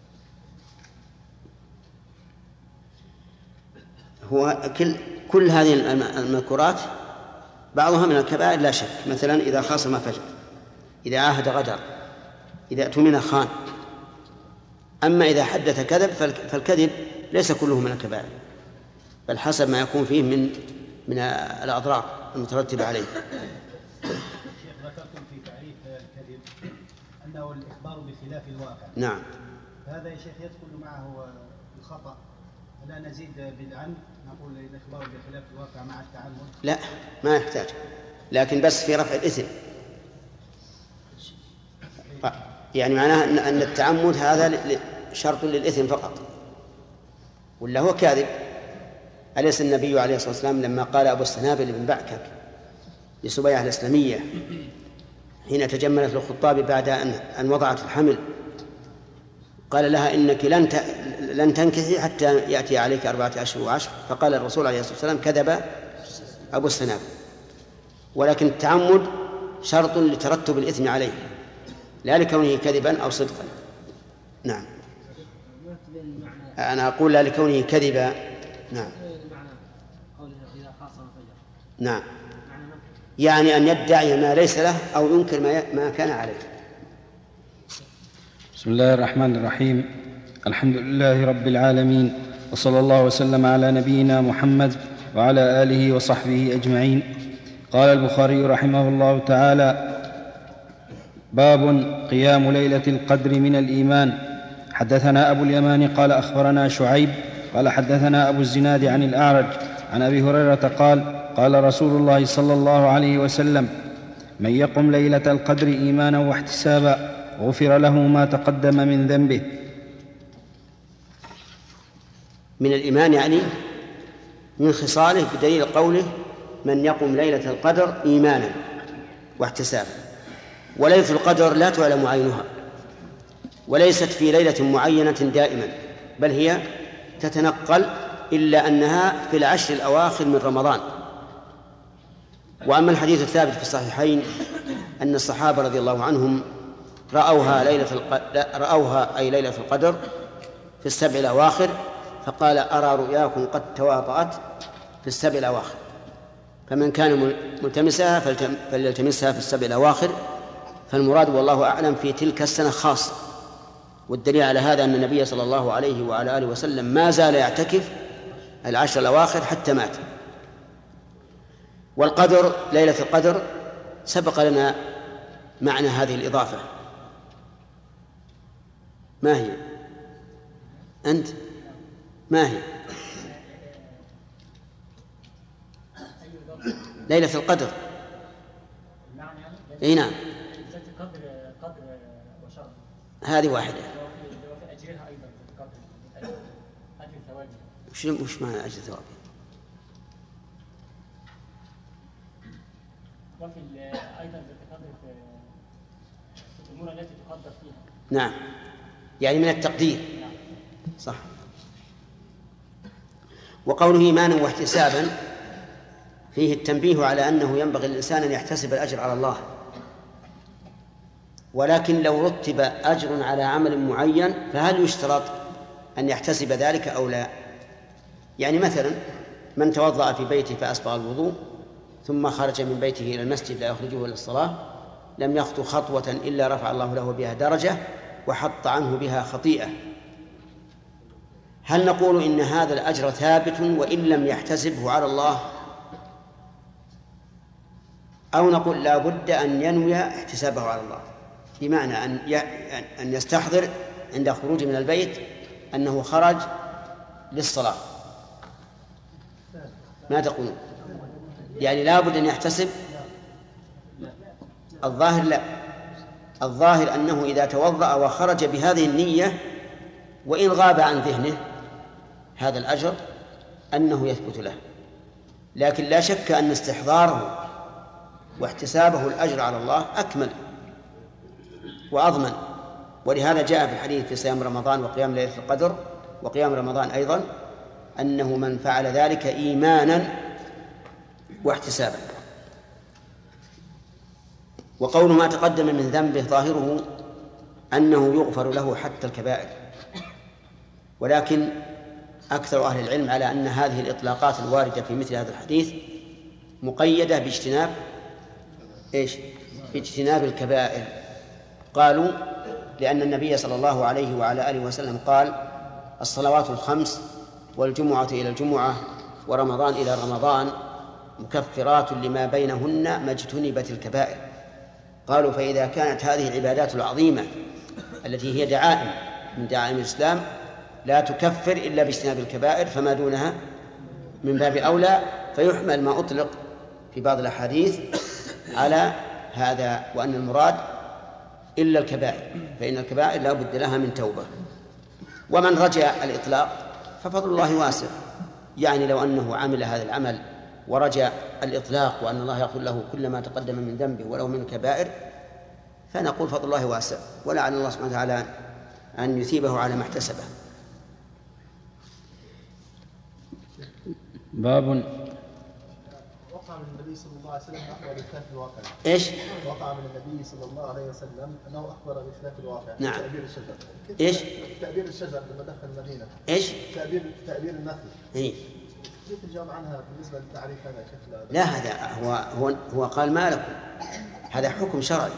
هو كل كل هذه المذكورات بعضها من الكبائر لا شك. مثلا إذا خاصم فجر، إذا عاهد غدر، إذا اؤتمن خان. أما إذا حدث كذب فالكذب ليس كله من الكبائر. بل حسب ما يكون فيه من من الأضرار المترتبة عليه. شيخ ذكرتم في تعريف الكذب أنه الإخبار بخلاف الواقع. نعم. هذا يا شيخ يدخل معه الخطأ، لا نزيد بالعمد نقول الإخبار بخلاف الواقع مع التعمد؟ لا ما يحتاج، لكن بس في رفع الإثم، يعني معناه أن التعمد هذا شرط للإثم فقط، ولا هو كاذب. أليس النبي عليه الصلاة والسلام لما قال أبو السنابل بن بعكك لسبيعة الإسلامية حين تجملت للخطاب بعد أن وضعت الحمل قال لها إنك لن لن تنكحي حتى يأتي عليك أربعة أشهر وعشر، فقال الرسول عليه الصلاة والسلام كذب أبو السنابل. ولكن التعمد شرط لترتب الإثم عليه، لا لكونه كذبا أو صدقا. نعم. أنا أقول لا لكونه كذبا. نعم. نعم، يعني أن يدعي ما ليس له أو ينكر ما كان عليه. بسم الله الرحمن الرحيم. الحمد لله رب العالمين، وصلى الله وسلم على نبينا محمد وعلى آله وصحبه أجمعين. قال البخاري رحمه الله تعالى: باب قيام ليلة القدر من الإيمان. حدثنا أبو اليمان قال أخبرنا شعيب قال حدثنا أبو الزناد عن الأعرج عن أبي هريرة قال: قال رسول الله صلى الله عليه وسلم: من يقم ليلة القدر إيمانا واحتسابا غفر له ما تقدم من ذنبه. من الإيمان يعني من خصاله، بدليل قوله: من يقم ليلة القدر إيمانا واحتسابا. وليلة القدر لا تعلم عينها، وليست في ليلة معينة دائما، بل هي تتنقل، إلا أنها في العشر الأواخر من رمضان. وأما الحديث الثابت في الصحيحين أن الصحابة رضي الله عنهم رأوها ليلة الق... رأوها أي ليلة القدر في السبع الأواخر، فقال: أرى رؤياكم قد تواطأت في السبع الأواخر، فمن كان ملتمسها فلتم... فليلتمسها في السبع الأواخر. فالمراد والله أعلم في تلك السنة خاصة. والدليل على هذا أن النبي صلى الله عليه وعلى آله وسلم ما زال يعتكف العشر الأواخر حتى مات. والقدر ليلة القدر سبق لنا معنى هذه الإضافة. ما هي؟ أنت ما هي؟ ليلة القدر. اي نعم، هذه واحدة. وش وش معنى أجر ثوابها؟ وفي أيضا تقدر في الأمور التي تقدر فيها. نعم، يعني من التقدير. صح. وقوله إيمانا واحتسابا فيه التنبيه على أنه ينبغي الإنسان أن يحتسب الأجر على الله، ولكن لو رتب أجر على عمل معين فهل يشترط أن يحتسب ذلك أو لا؟ يعني مثلا من توضأ في بيته فأسبغ الوضوء ثم خرج من بيته إلى المسجد لا يخرجه إلى الصلاة لم يخطو خطوة إلا رفع الله له بها درجة وحط عنه بها خطيئة. هل نقول إن هذا الأجر ثابت وإن لم يحتسبه على الله، أو نقول لا بد أن ينوي احتسابه على الله، بمعنى أن أن يستحضر عند خروجه من البيت أنه خرج للصلاة؟ ما تقولون؟ يعني لا بد أن يحتسب؟ الظاهر لا، الظاهر أنه إذا توضأ وخرج بهذه النية وإن غاب عن ذهنه هذا الأجر أنه يثبت له، لكن لا شك أن استحضاره واحتسابه الأجر على الله أكمل وأضمن. ولهذا جاء في الحديث في صيام رمضان وقيام ليلة القدر وقيام رمضان أيضا أنه من فعل ذلك إيمانا واحتسابا. وقول ما تقدم من ذنبه ظاهره أنه يغفر له حتى الكبائر، ولكن أكثر أهل العلم على أن هذه الإطلاقات الواردة في مثل هذا الحديث مقيدة باجتناب إيش؟ باجتناب الكبائر. قالوا لأن النبي صلى الله عليه وعلى آله وسلم قال: الصلوات الخمس والجمعة إلى الجمعة ورمضان إلى رمضان مكفرات لما بينهن ما اجتنبت الكبائر. قالوا فإذا كانت هذه العبادات العظيمة التي هي دعائم من دعائم الإسلام لا تكفر إلا باجتناب الكبائر فما دونها من باب أولى، فيحمل ما أطلق في بعض الأحاديث على هذا، وأن المراد إلا الكبائر، فإن الكبائر لا بد لها من توبة. ومن رجا الإطلاق ففضل الله واسع، يعني لو أنه عمل هذا العمل ورجا الإطلاق وأن الله يغفر له كل ما تقدم من ذنبه ولو من الكبائر فنقول فضل الله واسع، ولعل الله سبحانه وتعالى أن يثيبه على ما احتسبه. باب وقع من النبي صلى الله عليه وسلم أخبر بخلاف الواقع. إيش؟ وقع من النبي صلى الله عليه وسلم أنه أخبر بخلاف الواقع. نعم. تأبير الشجر. إيش؟ تأبير الشجر لما دخل المدينة. إيش؟ تأبير تأبير النخل. إيه؟ كيف الجواب عنها بالنسبة للتعريف هذا شكل؟ لا، هذا هو هو هو قال ما لكم، هذا حكم شرعي،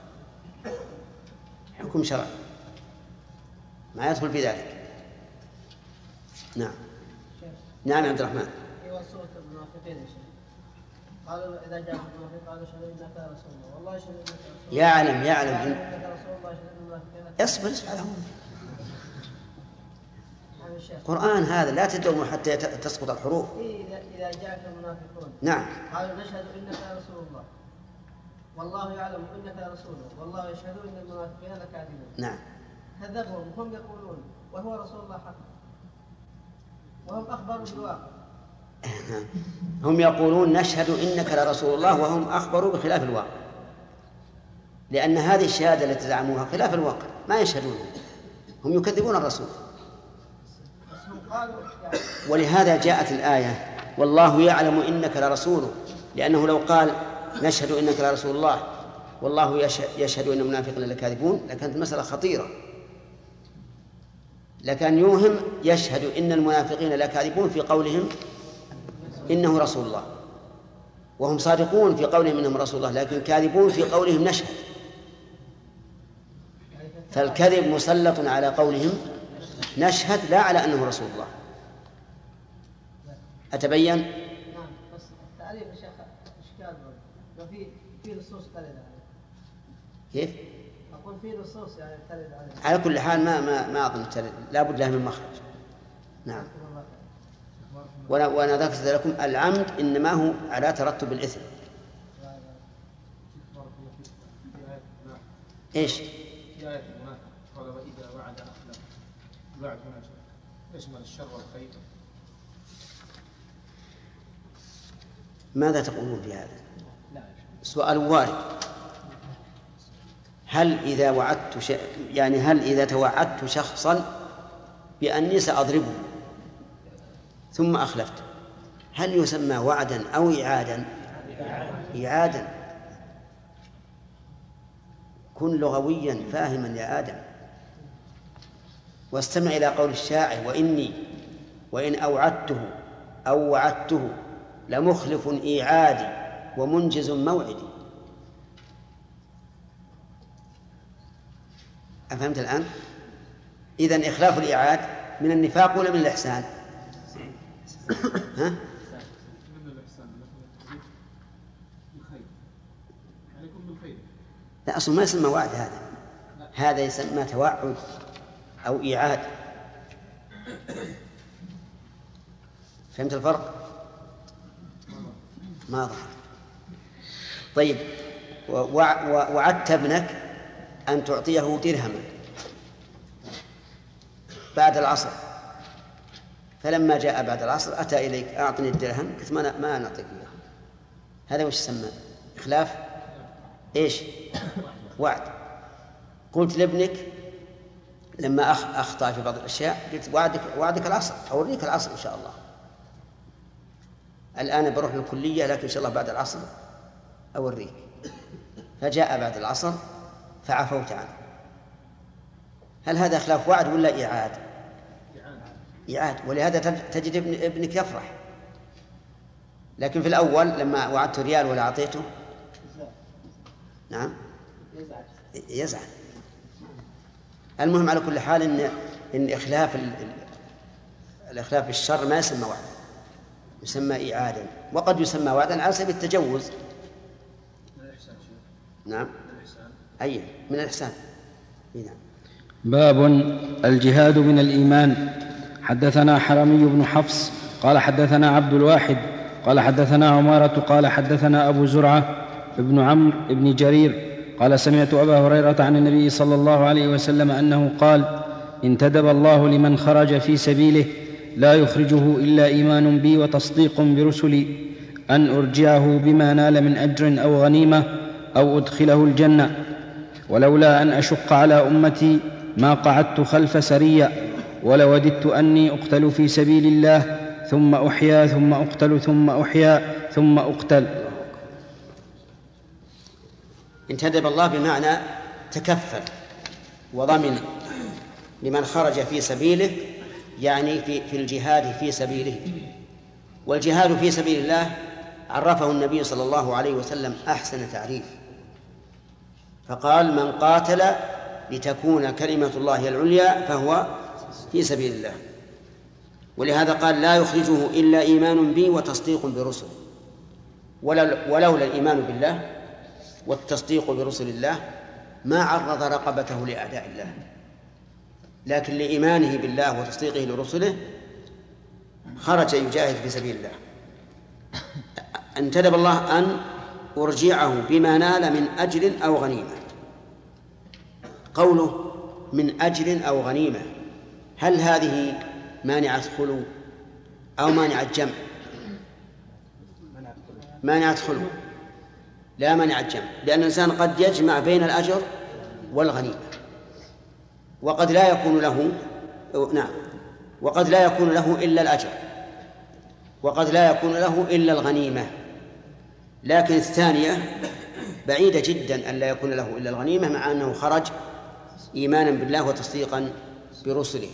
حكم شرعي ما يدخل في ذلك. نعم. نعم عبد الرحمن. ايوه سورة المنافقين يا شيخ. قالوا اذا جاء المنافق قالوا اشهد انك يا رسول الله، والله اشهد انك يا رسول الله. يعلم يعلم إن... إن... رسول الله اشهد ان المنافقين. اصبر اصبر على القرآن هذا لا تدوم حتى تسقط الحروف. إذا إذا جاءك المنافقون. نعم. قالوا نشهد انك يا رسول الله، والله يعلم انك يا رسول الله، والله يشهد ان المنافقين لكاذبون. نعم. كذبهم هم يقولون وهو رسول الله حق، وهم أخبروا بالواقع. هم يقولون نشهد إنك لرسول الله وهم أخبروا بخلاف الواقع، لأن هذه الشهادة التي زعموها خلاف الواقع، ما يشهدون، هم يكذبون الرسول. ولهذا جاءت الآية والله يعلم إنك لرسوله، لأنه لو قال نشهد إنك لرسول الله والله يشهد إن المنافقين لكاذبون لكانت المسألة خطيرة، لكن يوهم يشهد إن المنافقين لكاذبون في قولهم إنه رسول الله، وهم صادقون في قولهم إنهم رسول الله، لكن كاذبون في قولهم نشهد، فالكذب مسلط على قولهم نشهد لا على أنه رسول الله. أتبين؟ نعم، بس التعريف يا شيخ إشكال برضه، في في نصوص ترد عليه. كيف؟ أقول في نصوص يعني ترد عليه. على كل حال ما ما ما أظن ترد، لا بد لها من مخرج. نعم. وأنا وأنا ذكرت لكم العمد إنما هو على ترتب الإثم. إيش؟ قال وإذا وعد أخلف. الوعد هنا يشمل الشر والخير. ماذا تقولون في هذا؟ سؤال وارد. هل إذا وعدت ش... يعني هل إذا توعدت شخصا بأني سأضربه ثم أخلفت، هل يسمى وعدا أو إعادا؟ إعادا. كن لغويا فاهما يا آدم، واستمع إلى قول الشاعر وإني وإن أوعدته أو وعدته لمخلف إيعادي ومنجز موعدي. أفهمت الآن؟ إذن إخلاف الإيعاد من النفاق ولا من الإحسان؟ ها؟ من الإحسان بالخير، عليكم بالخير. لا، أصلا ما يسمى وعد، هذا هذا يسمى توعد أو إيعاد. فهمت الفرق؟ ما ظهر. طيب، وعدت ابنك أن تعطيه درهما بعد العصر، فلما جاء بعد العصر أتى إليك أعطني الدرهم، قلت ما ما نعطيك إياه. هذا وش يسمى؟ إخلاف إيش؟ وعد. قلت لابنك لما أخطأ في بعض الأشياء قلت وعدك وعدك العصر، أوريك العصر إن شاء الله، الآن بروح للكلية لكن إن شاء الله بعد العصر أوريك. فجاء بعد العصر فعفوت عنه. هل هذا خلاف وعد ولا إيعاد؟ إيعاد. ولهذا تجد ابنك يفرح، لكن في الأول لما وعدت ريال ولا أعطيته نعم يزعل. المهم على كل حال إن إن إخلاف الإخلاف بالشر ما يسمى وعد. يسمى إعادة، وقد يسمى وعدا على سبيل التجوز. نعم أي من الإحسان. نعم. باب الجهاد من الإيمان. حدثنا حرمي بن حفص قال حدثنا عبد الواحد قال حدثنا عمارة قال حدثنا أبو زرعة ابن عمرو ابن جرير قال سمعت أبا هريرة عن النبي صلى الله عليه وسلم أنه قال: انتدب الله لمن خرج في سبيله لا يخرجه إلا إيمان بي وتصديق برسلي أن أرجعه بما نال من أجر أو غنيمة أو أدخله الجنة، ولولا أن أشق على أمتي ما قعدت خلف سرية، ولوددت أني أقتل في سبيل الله ثم أحيا ثم أقتل ثم أحيا ثم أقتل. انتدب الله بمعنى تكفل وضمن لمن خرج في سبيله، يعني في, في الجهاد في سبيله. والجهاد في سبيل الله عرفه النبي صلى الله عليه وسلم أحسن تعريف، فقال: من قاتل لتكون كلمة الله العليا فهو في سبيل الله. ولهذا قال: لا يخرجه إلا إيمان بي وتصديق برسل. ولولا الإيمان بالله والتصديق برسل الله ما عرض رقبته لأعداء الله، لكن لإيمانه بالله وتصديقه لرسله خرج يجاهد في سبيل الله. انتدب الله أن أرجعه بما نال من أجر أو غنيمة. قوله من أجر أو غنيمة، هل هذه مانعة خلو أو مانعة جمع؟ مانعة خلو، لا مانعة جمع، لأن الإنسان قد يجمع بين الأجر والغنيمة، وقد لا يكون له نعم وقد لا يكون له إلا الأجر، وقد لا يكون له إلا الغنيمة. لكن الثانية بعيدة جدا أن لا يكون له إلا الغنيمة، مع أنه خرج إيمانا بالله وتصديقا برسله.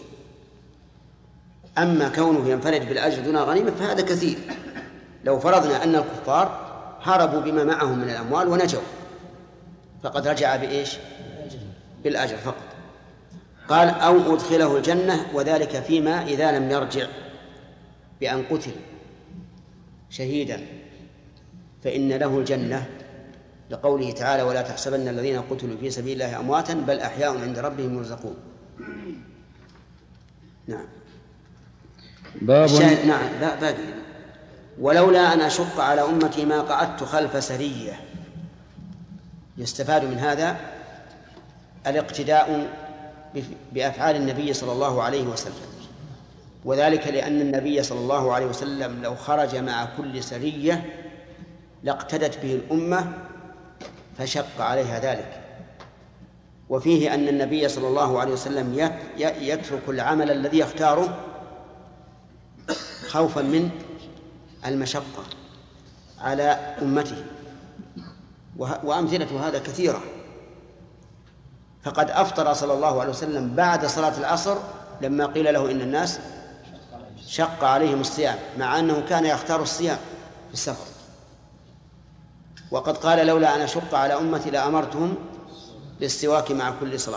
أما كونه ينفرد بالأجر دون غنيمة فهذا كثير. لو فرضنا أن الكفار هربوا بما معهم من الأموال ونجوا، فقد رجع بإيش؟ بالأجر فقط. قال: أو أدخله الجنة، وذلك فيما إذا لم يرجع بأن قتل شهيدا فإن له الجنة، لقوله تعالى: ولا تحسبن الذين قتلوا في سبيل الله أمواتا بل أحياء عند ربهم يرزقون. نعم. باب نعم باقي. ولولا أن أشق على أمتي ما قعدت خلف سرية. يستفاد من هذا الاقتداء بأفعال النبي صلى الله عليه وسلم، وذلك لأن النبي صلى الله عليه وسلم لو خرج مع كل سرية لاقتدت به الأمة فشق عليها ذلك. وفيه أن النبي صلى الله عليه وسلم يترك العمل الذي يختاره خوفا من المشقة على أمته، وأمثلة هذا كثيرة. فقد أفطر صلى الله عليه وسلم بعد صلاة العصر لما قيل له إن الناس شق عليهم الصيام، مع أنه كان يختار الصيام في السفر. وقد قال: لولا أن أشق على أمتي لأمرتهم بالسواك مع كل صلاة.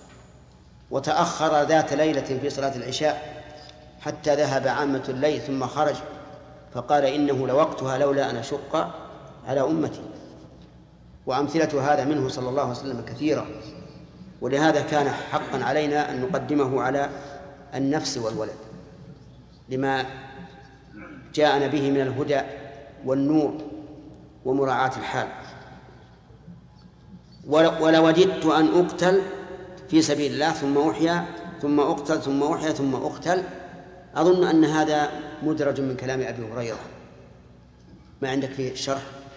وتأخر ذات ليلة في صلاة العشاء حتى ذهب عامة الليل ثم خرج فقال: إنه لوقتها لولا أن أشق على أمتي. وأمثلة هذا منه صلى الله عليه وسلم كثيرة، ولهذا كان حقا علينا أن نقدمه على النفس والولد لما جاءنا به من الهدى والنور ومراعاة الحال. ولوددت أن أقتل في سبيل الله ثم أحيا ثم أقتل ثم أحيا ثم أقتل. أظن أن هذا مدرج من كلام أبي هريرة. ما عندك فيه شرح؟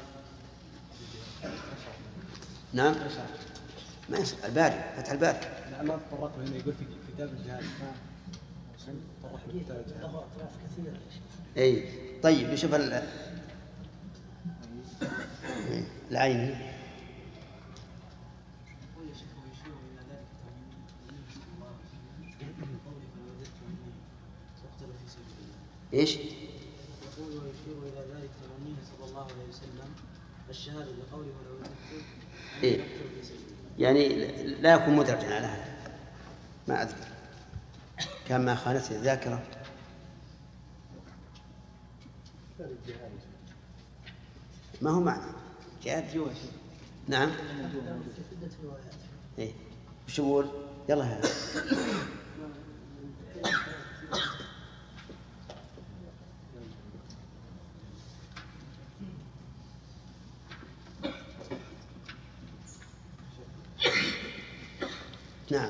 نعم ما يسأل الباري فتح الباري. ما تطرقوا هنا يقول في كتاب الجهاد طرح أطراف كثيرة. أي طيب نشوف ال العين. إيش؟ يقول ويشير إلى ذلك تمنيه صلى الله عليه وسلم الشهادة لقوله ولو يذكر إيه؟ يعني لا يكون مدرجا على هذا، ما أذكر كان ما خانته الذاكرة. ما هو معنى جهاد نعم ايه وش يقول يلا هذا نعم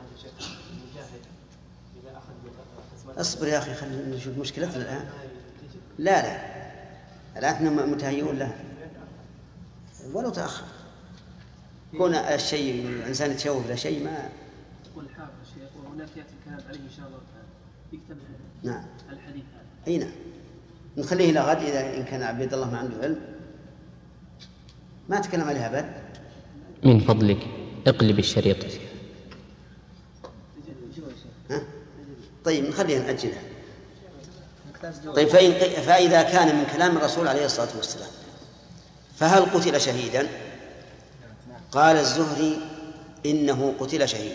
اصبر يا أخي خلينا نشوف مشكلتنا الآن. لا لا الآن احنا متهيئون له ولو تأخر كون الشيء الإنسان يتشوف له شيء ما يقول الحافظ الشيخ وهناك يأتي الكلام عليه إن شاء الله تعالى يكتب نعم الحديث هذا. أي نعم نخليه إلى غد إذا إن كان عبد الله ما عنده علم ما تكلم عليها أبد. من فضلك اقلب الشريط. ها؟ طيب نخليها نأجلها. طيب فإن فإذا كان من كلام الرسول عليه الصلاة والسلام فهل قتل شهيدا؟ قال الزهري إنه قتل شهيدا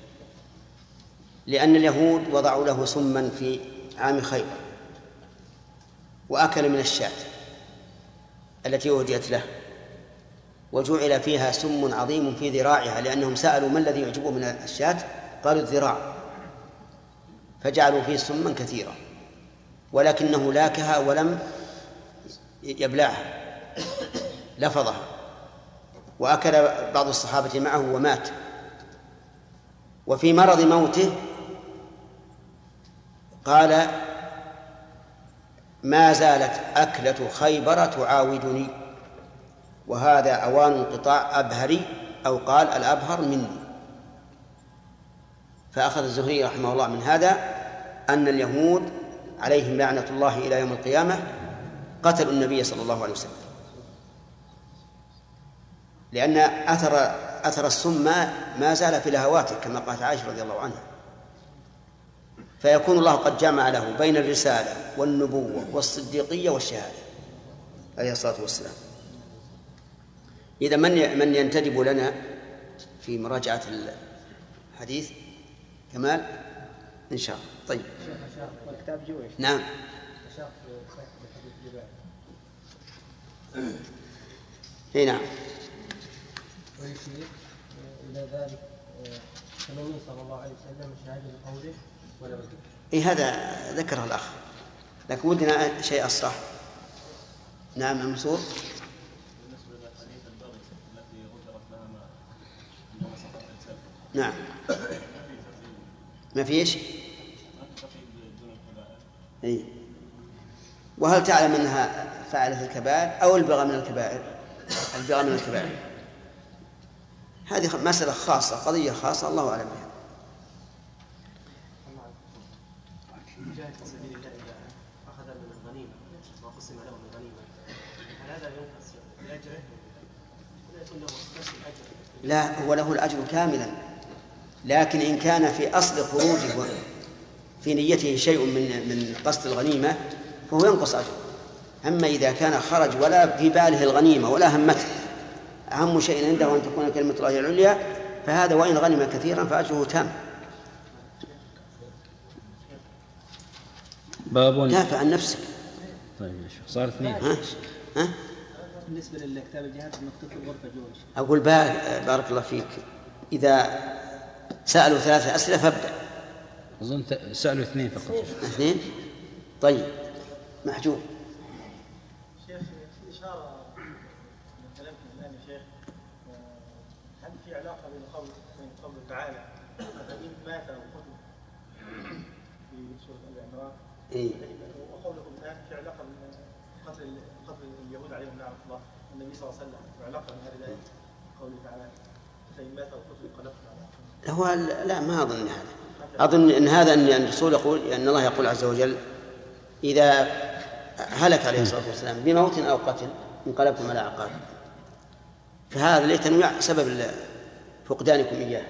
لأن اليهود وضعوا له سما في عام خيبر وأكل من الشاة التي أهديت له وجعل فيها سم عظيم في ذراعها لأنهم سألوا ما الذي يعجبه من الشاة قالوا الذراع فجعلوا فيه سما كثيرا ولكنه لاكها ولم يبلعها لفظها وأكل بعض الصحابة معه ومات. وفي مرض موته قال ما زالت أكلة خيبر تعاودني وهذا أوان انقطاع أبهري أو قال الأبهر مني. فأخذ الزهري رحمه الله من هذا أن اليهود عليهم لعنة الله إلى يوم القيامة قتلوا النبي صلى الله عليه وسلم لأن أثر أثر السم ما زال في لهواته كما قالت عائشة رضي الله عنها فيكون الله قد جمع له بين الرسالة والنبوة والصديقية والشهادة عليه الصلاة والسلام. إذا من من ينتدب لنا في مراجعة الحديث كمال إن شاء الله. طيب نعم اي نعم ويشير إلى ذلك النبي صلى الله عليه وسلم شهادة بقوله ولا وجه. إيه هذا ذكره الأخ لكن ودنا شيء أصرح. نعم المنصور. نعم ما فيش. إيه وهل تعلم أنها فعلت الكبائر أو البغى من الكبائر؟ البغى من الكبائر هذه مسألة خاصة قضية خاصة الله أعلم بها. مجاهد في سبيل الله إذا أخذ من الغنيمة وقسم له من الغنيمة هل هذا ينقص لأجره ولا يكون له نفس الأجر؟ لا هو له الأجر كاملا لكن إن كان في أصل خروجه في نيته شيء من من قصد الغنيمة فهو ينقص أجره. أما إذا كان خرج ولا في باله الغنيمة ولا همته أهم شيء عنده أن تكون كلمة الله العليا فهذا وإن غنم كثيرا فأجره تام. باب دافع عن نفسك. طيب يا شيخ صار اثنين. ها ها بالنسبة للكتاب الجهاد نقطة الغرفة جوش. أقول بارك الله فيك إذا سألوا ثلاثة أسئلة فابدأ. أظن سألوا اثنين فقط. اثنين طيب محجوب. شيخ في إشارة من كلامكم الآن يا شيخ هل في علاقة بين قول بين قوله تعالى فإن مات أو قتل في سورة آل عمران إيه وقولكم الآن في علاقة بين قتل قتل اليهود عليهم لعنة الله النبي صلى الله عليه وسلم وعلاقة من هذه الآية قوله تعالى فإن مات أو قتل انقلبتم على هو لا ما أظن هذا. أظن أن هذا أن الرسول يقول أن الله يقول عز وجل إذا هلك عليه الصلاة والسلام بموت أو قتل انقلبتم على أعقابكم فهذا ليتنوع سبب فقدانكم إياه.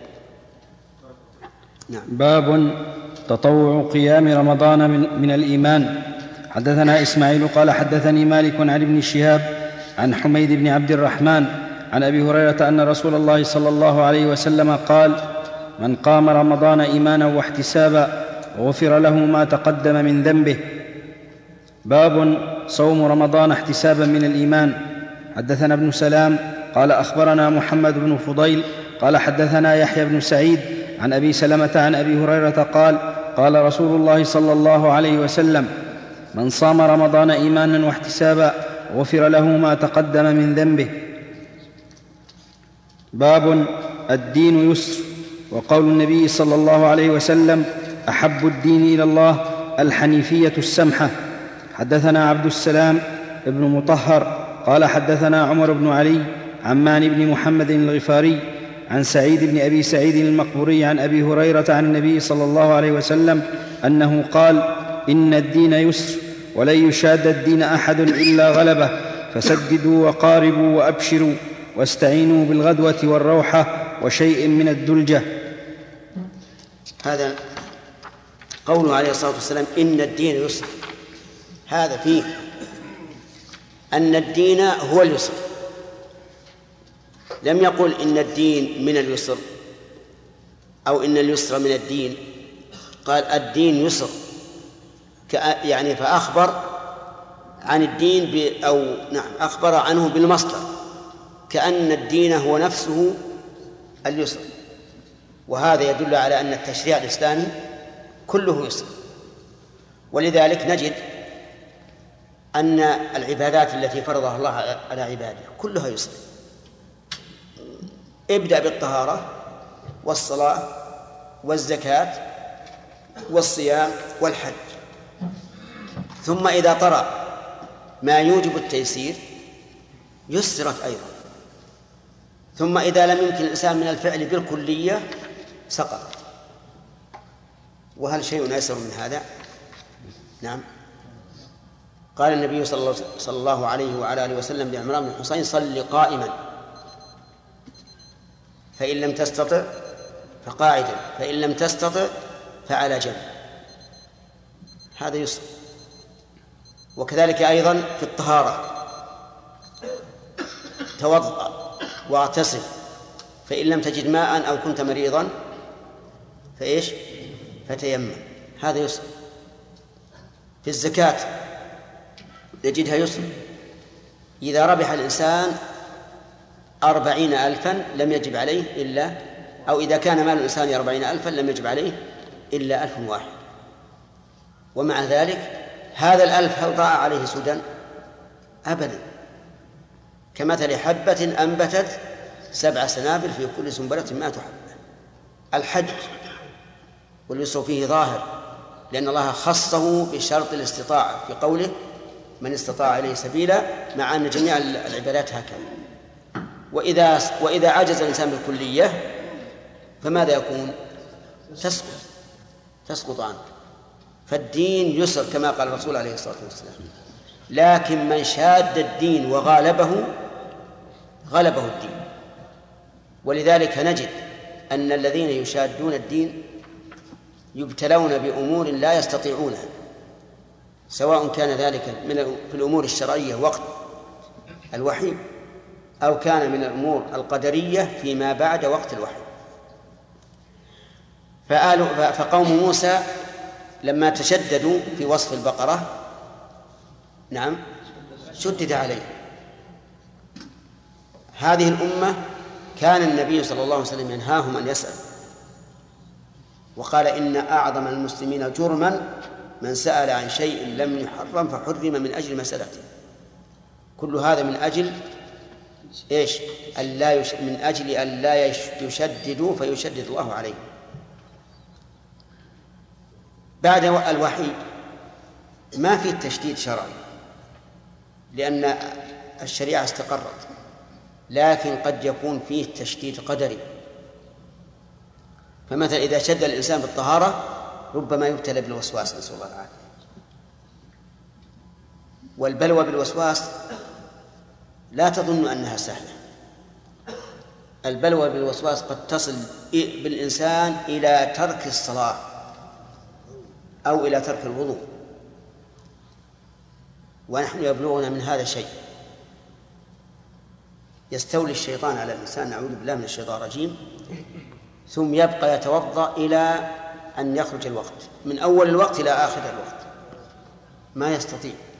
نعم. باب تطوع قيام رمضان من, من الإيمان. حدثنا إسماعيل قال حدثني مالك عن ابن شهاب عن حميد بن عبد الرحمن عن أبي هريرة أن رسول الله صلى الله عليه وسلم قال من قام رمضان إيمانا واحتسابا غفر له ما تقدم من ذنبه باب صوم رمضان احتسابا من الإيمان. حدثنا ابن سلام قال أخبرنا محمد بن فضيل قال حدثنا يحيى بن سعيد عن أبي سلمة عن أبي هريرة قال قال رسول الله صلى الله عليه وسلم: من صام رمضان إيمانا واحتسابا غفر له ما تقدم من ذنبه. باب الدين يسر. وقول النبي صلى الله عليه وسلم: أحب الدين إلى الله الحنيفية السمحة. حدثنا عبد السلام ابن مطهر قال حدثنا عمر بن علي عمان بن محمد الغفاري عن سعيد بن أبي سعيد المقبوري عن أبي هريرة عن النبي صلى الله عليه وسلم أنه قال: إن الدين يسر ولن يشاد الدين أحد إلا غلبه، فسددوا وقاربوا وأبشروا واستعينوا بالغدوة والروحة وشيء من الدلجة. هذا قوله عليه الصلاة والسلام: إن الدين يسر، هذا فيه أن الدين هو اليسر. لم يقل إن الدين من اليسر أو إن اليسر من الدين، قال الدين يسر، يعني فأخبر عن الدين أو نعم أخبر عنه بالمصدر، كأن الدين هو نفسه اليسر. وهذا يدل على أن التشريع الإسلامي كله يسر. ولذلك نجد أن العبادات التي فرضها الله على عباده كلها يسر. ابدأ بالطهارة والصلاة والزكاة والصيام والحج، ثم إذا طرأ ما يوجب التيسير يسرت أيضا، ثم إذا لم يمكن الإنسان من الفعل بالكلية سقط. وهل شيء أيسر من هذا؟ نعم. قال النبي صلى الله عليه وعلى آله وسلم لعمران بن حسين: صل قائما، فإن لم تستطع فقاعدا، فإن لم تستطع فعلى جنب. هذا يسر. وكذلك أيضا في الطهارة: توضأ واغتسل، فإن لم تجد ماء أو كنت مريضا فإيش؟ فتيمم. هذا يسر. في الزكاة نجدها يسر. إذا ربح الإنسان أربعين ألفا لم يجب عليه إلا، أو إذا كان مال الإنسان أربعين ألفا لم يجب عليه إلا ألف واحد. ومع ذلك هذا الألف هل ضاع عليه سدى؟ أبدا. كمثل حبة أنبتت سبع سنابل في كل سنبلة مائة حبة. الحج واليسر فيه ظاهر، لأن الله خصه بشرط الاستطاعة في قوله: من استطاع إليه سبيلا، مع أن جميع العبادات هكذا. وإذا وإذا عجز الإنسان بالكلية فماذا يكون؟ تسقط تسقط عنه. فالدين يسر كما قال الرسول عليه الصلاة والسلام. لكن من شاد الدين وغالبه غلبه الدين. ولذلك نجد أن الذين يشادون الدين يبتلون بأمور لا يستطيعونها، سواء كان ذلك من في الأمور الشرعية وقت الوحي، أو كان من الأمور القدرية فيما بعد وقت الوحي. فقوم موسى لما تشددوا في وصف البقرة نعم شدد عليه. هذه الأمة كان النبي صلى الله عليه وسلم ينهاهم أن يسأل، وقال: إن أعظم المسلمين جرما من سأل عن شيء لم يحرم فحرم من أجل مسألته. كل هذا من أجل إيش؟ ألا يش... من أجل أن لا يش... يشددوا فيشدد الله عليه. بعد الوحي ما في التشديد شرعي، لأن الشريعة استقرت، لكن قد يكون فيه تشديد قدري. فمثلا إذا شد الإنسان بالطهارة ربما يبتلى بالوسواس، نسأل الله العافية. والبلوى بالوسواس لا تظن أنها سهلة. البلوى بالوسواس قد تصل بالإنسان إلى ترك الصلاة أو إلى ترك الوضوء، ونحن يبلغنا من هذا شيء. يستولي الشيطان على الإنسان، نعوذ بالله من الشيطان الرجيم، ثم يبقى يتوضأ إلى أن يخرج الوقت، من أول الوقت إلى آخر الوقت ما يستطيع.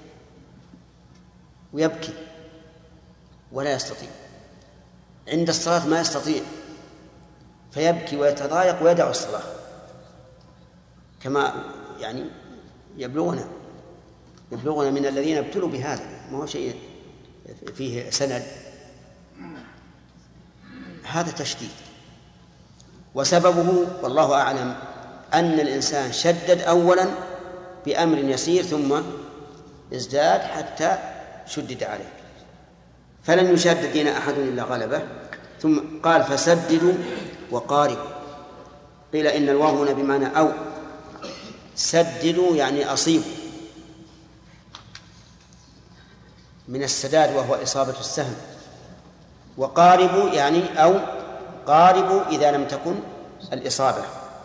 ويبكي ولا يستطيع، عند الصلاة ما يستطيع فيبكي ويتضايق ويدع الصلاة، كما يعني يبلغنا يبلغنا من الذين ابتلوا بهذا، ما هو شيء فيه سند. هذا تشديد، وسببه والله أعلم أن الإنسان شدد أولا بأمر يسير ثم ازداد حتى شدد عليه، فلن يشدد دين أحد إلا غلبه. ثم قال فسددوا وقاربوا، قيل إن الواو هنا بمعنى أو، سددوا يعني أصيبوا من السداد وهو إصابة السهم، وقاربوا يعني أو قاربوا إذا لم تكن الإصابة.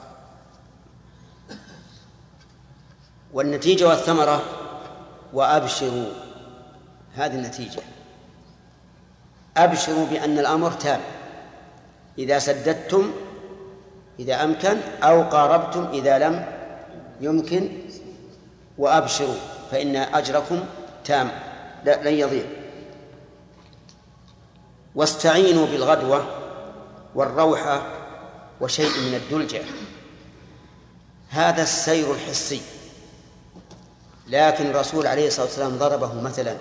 والنتيجة والثمرة وأبشروا، هذه النتيجة، أبشروا بأن الأمر تام إذا سددتم إذا أمكن، أو قاربتم إذا لم يمكن، وأبشروا فإن أجركم تام لن يضيع. واستعينوا بالغدوة والروحة وشيء من الدلجة، هذا السير الحسي، لكن الرسول عليه الصلاة والسلام ضربه مثلا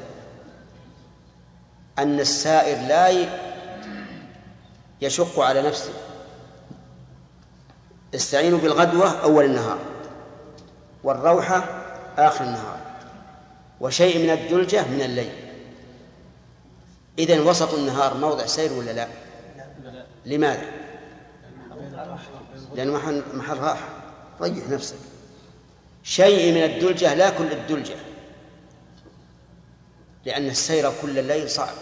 أن السائر لا يشق على نفسه. استعينوا بالغدوة أول النهار، والروحة آخر النهار، وشيء من الدلجة من الليل. إذن وسط النهار موضع سير ولا لا؟ لماذا؟ لأنه محل, محل راحة، ريح نفسك. شيء من الدلجة لا كل الدلجة، لأن السير كل الليل صعب.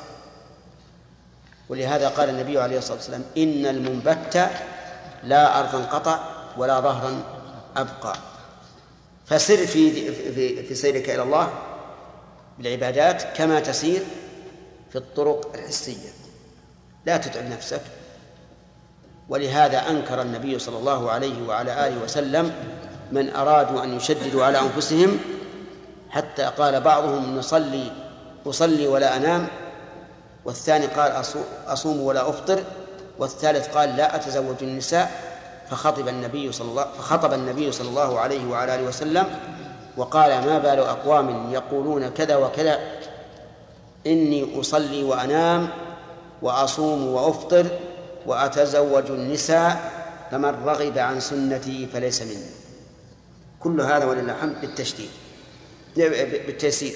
ولهذا قال النبي عليه الصلاة والسلام إن المنبت لا أرضا قطع ولا ظهرا أبقى. فسر في, في, في سيرك إلى الله بالعبادات كما تسير في الطرق الحسية، لا تتعب نفسك. ولهذا أنكر النبي صلى الله عليه وعلى آله وسلم من أرادوا أن يشددوا على أنفسهم، حتى قال بعضهم نصلي أصلي ولا أنام، والثاني قال أصوم ولا أفطر، والثالث قال لا أتزوج النساء. فخطب النبي صلى الله فخطب النبي صلى الله عليه وعلى آله وسلم وقال ما بال أقوام يقولون كذا وكذا، إني أصلي وأنام وأصوم وأفطر وأتزوج النساء، فمن رغب عن سنتي فليس مني. كل هذا ولله الحمد بالتشديد بالتيسير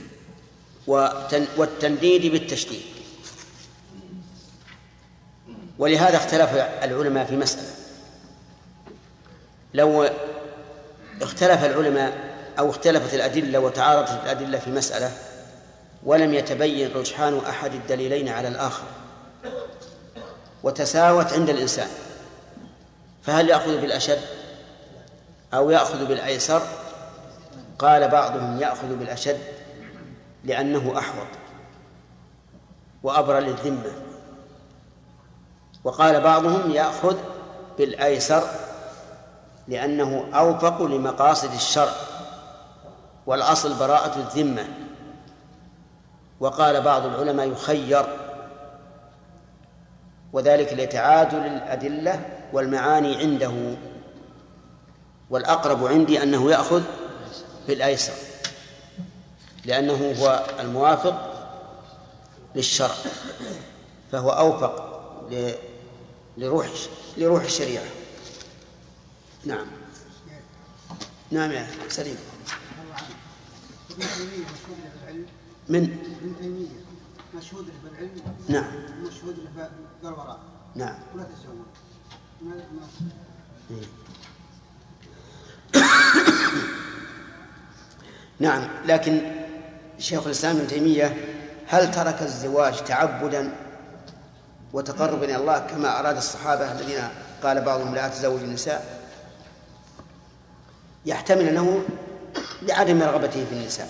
والتنديد بالتشديد. ولهذا اختلف العلماء في مسألة، لو اختلف العلماء أو اختلفت الأدلة وتعارضت الأدلة في مسألة ولم يتبين رجحان أحد الدليلين على الآخر وتساوت عند الإنسان، فهل يأخذ بالأشد أو يأخذ بالأيسر؟ قال بعضهم يأخذ بالأشد لأنه أحوط وأبرى للذمة، وقال بعضهم يأخذ بالأيسر لأنه أوفق لمقاصد الشرع والأصل براءة الذمة. وقال بعض العلماء يخير، وذلك لتعادل الأدلة والمعاني عنده، والأقرب عندي أنه يأخذ بالأيسر لأنه هو الموافق للشرع، فهو أوفق لروح لروح الشريعة. نعم نعم يا سليم. من ابن تيمية مشهود له بالعلم، نعم، مشهود له بالوراء، نعم، ولا تسوون. نعم. لكن شيخ الإسلام ابن تيمية هل ترك الزواج تعبدا وتقربا إلى الله كما أراد الصحابة الذين قال بعضهم لا أتزوج النساء؟ يحتمل أنه لعدم رغبته في النساء،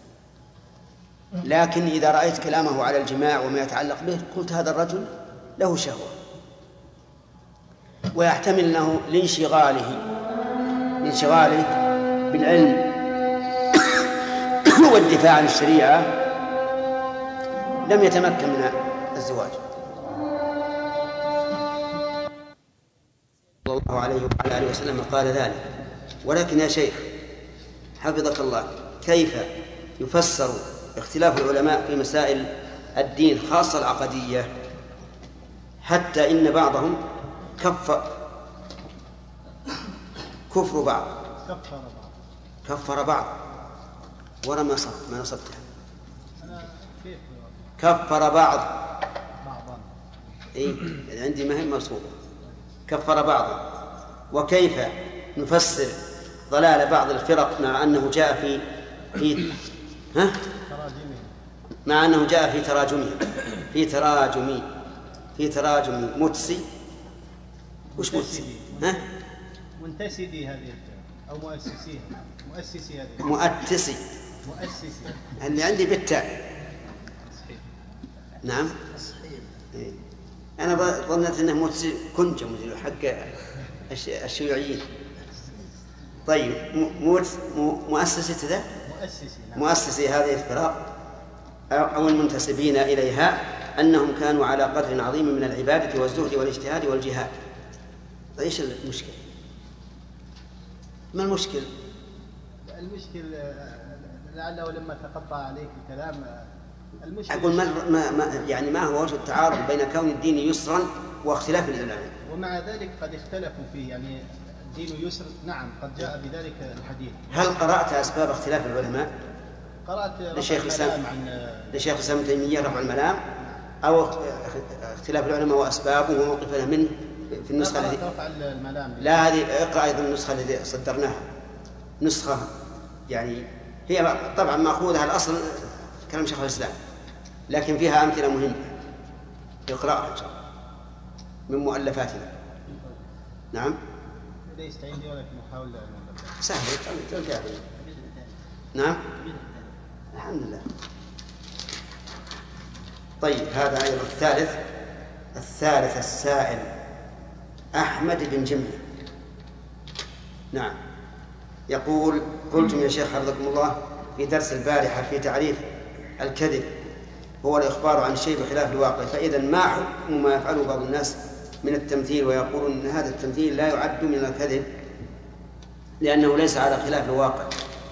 لكن إذا رأيت كلامه على الجماع وما يتعلق به قلت هذا الرجل له شهوة. ويحتمل أنه لانشغاله لانشغاله بالعلم والدفاع عن الشريعة لم يتمكن من الزواج. صلى الله عليه وعلى آله وسلم قال ذلك. ولكن يا شيخ حفظك الله، كيف يفسر اختلاف العلماء في مسائل الدين خاصة العقدية، حتى إن بعضهم كفر كفر بعض كفر بعض ولا ما صف ما نصبتها كفر بعض إيه عندي مهم مصوبة كفر بعض. وكيف نفسر ضلال بعض الفرق مع أنه جاء في في ها مع أنه جاء في تراجمه في تراجمي في تراجم متسي وش متسي ها منتسبي هذه أو مؤسسيها مؤسسي هذه مؤسسي مؤسسي اللي عندي بالتاء. نعم إيه. أنا ظنيت أنه متسي كنجة حق الشيوعيين. طيب مؤسسي مؤسسي ذا مؤسسي هذه الفرق أو المنتسبين إليها أنهم كانوا على قدر عظيم من العبادة والزهد والاجتهاد والجهاد. إيش المشكلة؟ ما المشكلة؟ المشكل لعله لما تقطع عليك الكلام المشكلة أقول ما ما يعني ما هو وجه التعارض بين كون الدين يسرا واختلاف العلماء؟ ومع ذلك قد اختلفوا فيه، يعني الدين يسر نعم قد جاء بذلك الحديث. هل قرأت أسباب اختلاف العلماء؟ قرأت لشيخ الإسلام عن لشيخ الإسلام ابن تيمية رفع الملام أو اختلاف العلماء وأسبابه وموقفنا منه في النسخة التي رفع الملام. لا هذه اقرأ أيضا النسخة التي صدرناها، نسخة يعني هي طبعا مأخوذها الأصل كلام شيخ الإسلام لكن فيها أمثلة مهمة اقرأها من مؤلفاتنا. نعم ليس عندي ولكن محاولة سهل ترجع لي. نعم الحمد لله. طيب هذا أيضا الثالث الثالث السائل أحمد بن جميل. نعم يقول قلتم يا شيخ حفظكم الله في درس البارحة في تعريف الكذب هو الإخبار عن الشيء بخلاف الواقع، فإذا ما حكم ما يفعله بعض الناس من التمثيل ويقولون أن هذا التمثيل لا يعد من الكذب لأنه ليس على خلاف الواقع،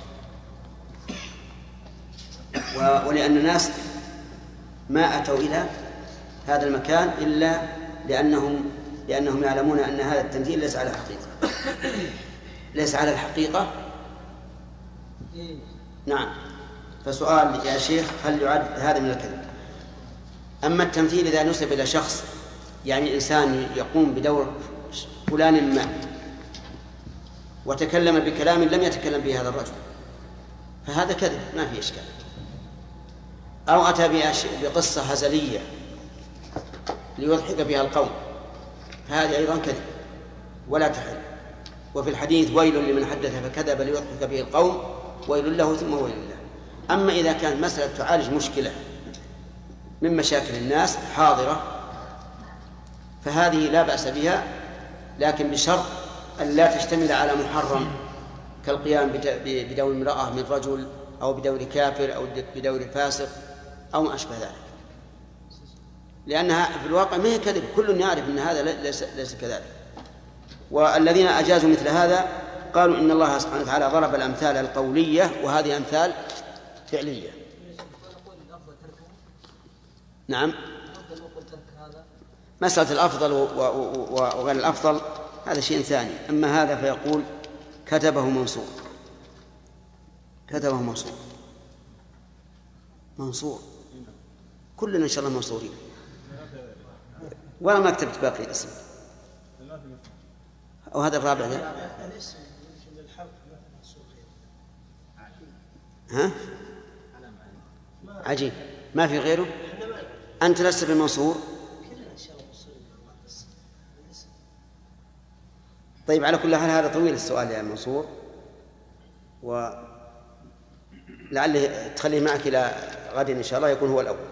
ولأن الناس ما أتوا إلى هذا المكان إلا لأنهم لأنهم يعلمون أن هذا التمثيل ليس على حقيقة ليس على الحقيقة. نعم فسؤال يا شيخ هل يعد هذا من الكذب؟ أما التمثيل إذا نسب إلى شخص يعني إنسان يقوم بدور فلان ما وتكلم بكلام لم يتكلم به هذا الرجل فهذا كذب ما في إشكال، أو أتى بقصة هزلية ليضحك بها القوم فهذا أيضا كذب ولا تحل. وفي الحديث ويل لمن حدث فكذب ليضحك به القوم ويل له ثم ويل له. أما إذا كان مسألة تعالج مشكلة من مشاكل الناس حاضرة فهذه لا بأس بها، لكن بشرط أن لا تشتمل على محرم كالقيام بدور امرأة من رجل أو بدور كافر أو بدور فاسق أو ما أشبه ذلك، لأنها في الواقع ما هي كذب، كل يعرف أن هذا ليس, ليس كذلك. والذين أجازوا مثل هذا قالوا إن الله سبحانه وتعالى ضرب الأمثال القولية وهذه أمثال فعلية. نعم مسألة الأفضل وغير الأفضل هذا شيء ثاني. أما هذا فيقول كتبه منصور كتبه منصور منصور كلنا إن شاء الله منصورين ولا ما كتبت باقي الاسم. أو هذا الرابع ده ها عجيب ما في غيره. أنت لست بمنصور. طيب على كل حال هذا طويل السؤال يا منصور ولعله تخليه معك إلى غد إن شاء الله يكون هو الأول.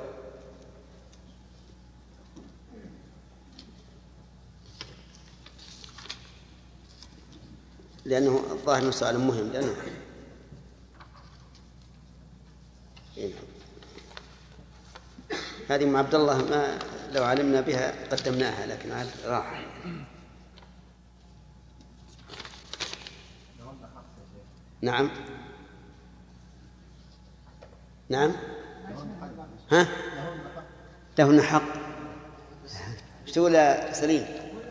لأنه الظاهر أنه سؤال مهم لأنه إيه. هذه أم عبد الله ما لو علمنا بها قدمناها، لكن عاد راح. نعم نعم ها لهن حق. ايش تقول يا سليم؟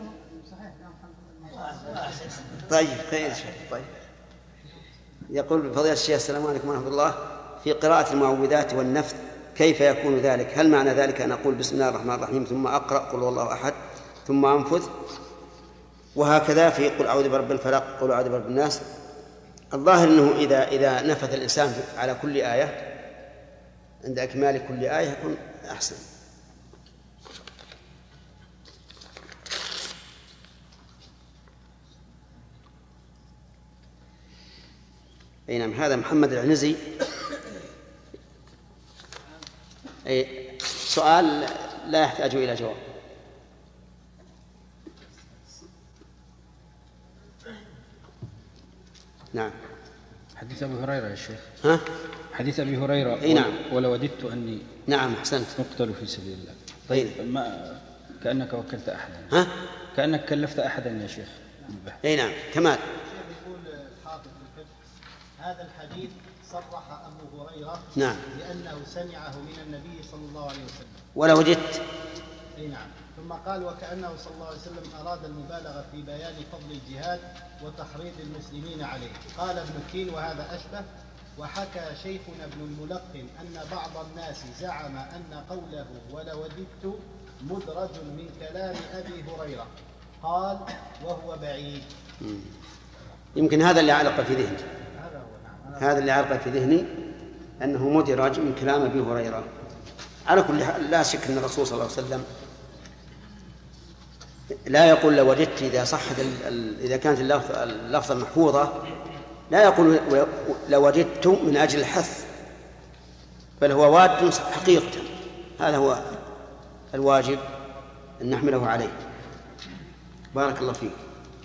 طيب خير. طيب يقول فضيلة الشيخ السلام عليكم ورحمة الله، في قراءة المعوذات والنفث كيف يكون ذلك؟ هل معنى ذلك أن أقول بسم الله الرحمن الرحيم ثم أقرأ قل هو الله أحد ثم أنفث، وهكذا في قل أعوذ برب الفلق قل أعوذ برب الناس؟ الظاهر أنه إذا إذا نفث الإنسان على كل آية عند إكمال كل آية يكون أحسن. أي نعم. هذا محمد العنزي. أي سؤال لا يحتاج إلى جواب. نعم. حديث أبي هريرة يا شيخ. ها؟ حديث أبي هريرة. أي نعم. ولوددت أني نعم أحسنت أقتل في سبيل الله. طيب ما كأنك وكلت أحدا. ها؟ كأنك كلفت أحدا يا شيخ. أي نعم. كمال. يقول الحافظ الفتح هذا الحديث صرح أبو هريرة نعم لأنه سمعه من النبي صلى الله عليه وسلم. ولو جدت. أي نعم. ثم قال وكأنه صلى الله عليه وسلم أراد المبالغة في بيان فضل الجهاد وتحريض المسلمين عليه. قال ابن التين وهذا أشبه. وحكى شيخنا ابن الملقن أن بعض الناس زعم أن قوله ولوددت مدرج من كلام أبي هريرة. قال وهو بعيد. يمكن هذا اللي علق في ذهني. هذا اللي علق في ذهني أنه مدرج من كلام أبي هريرة. على كل حال لا شك أن الرسول صلى الله عليه وسلم لا يقول لوجدت إذا صحت إذا كانت اللفظة محفوظة، لا يقول لوجدت من أجل الحث، بل هو واد حقيقة. هذا هو الواجب أن نحمله عليه. بارك الله فيك.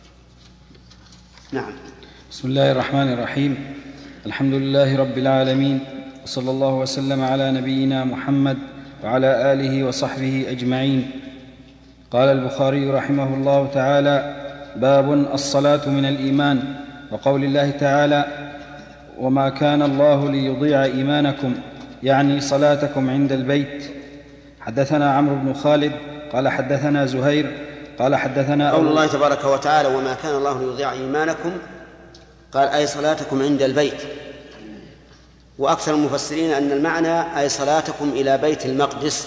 نعم. بسم الله الرحمن الرحيم. الحمد لله رب العالمين، وصلى الله وسلم على نبينا محمد وعلى آله وصحبه أجمعين. قال البخاري رحمه الله تعالى: باب الصلاة من الإيمان، وقول الله تعالى: وما كان الله ليضيع إيمانكم، يعني صلاتكم عند البيت. حدثنا عمرو بن خالد قال حدثنا زهير قال حدثنا قول الله تبارك وتعالى: وما كان الله ليضيع إيمانكم، قال أي صلاتكم عند البيت. وأكثر المفسرين أن المعنى أي صلاتكم إلى بيت المقدس،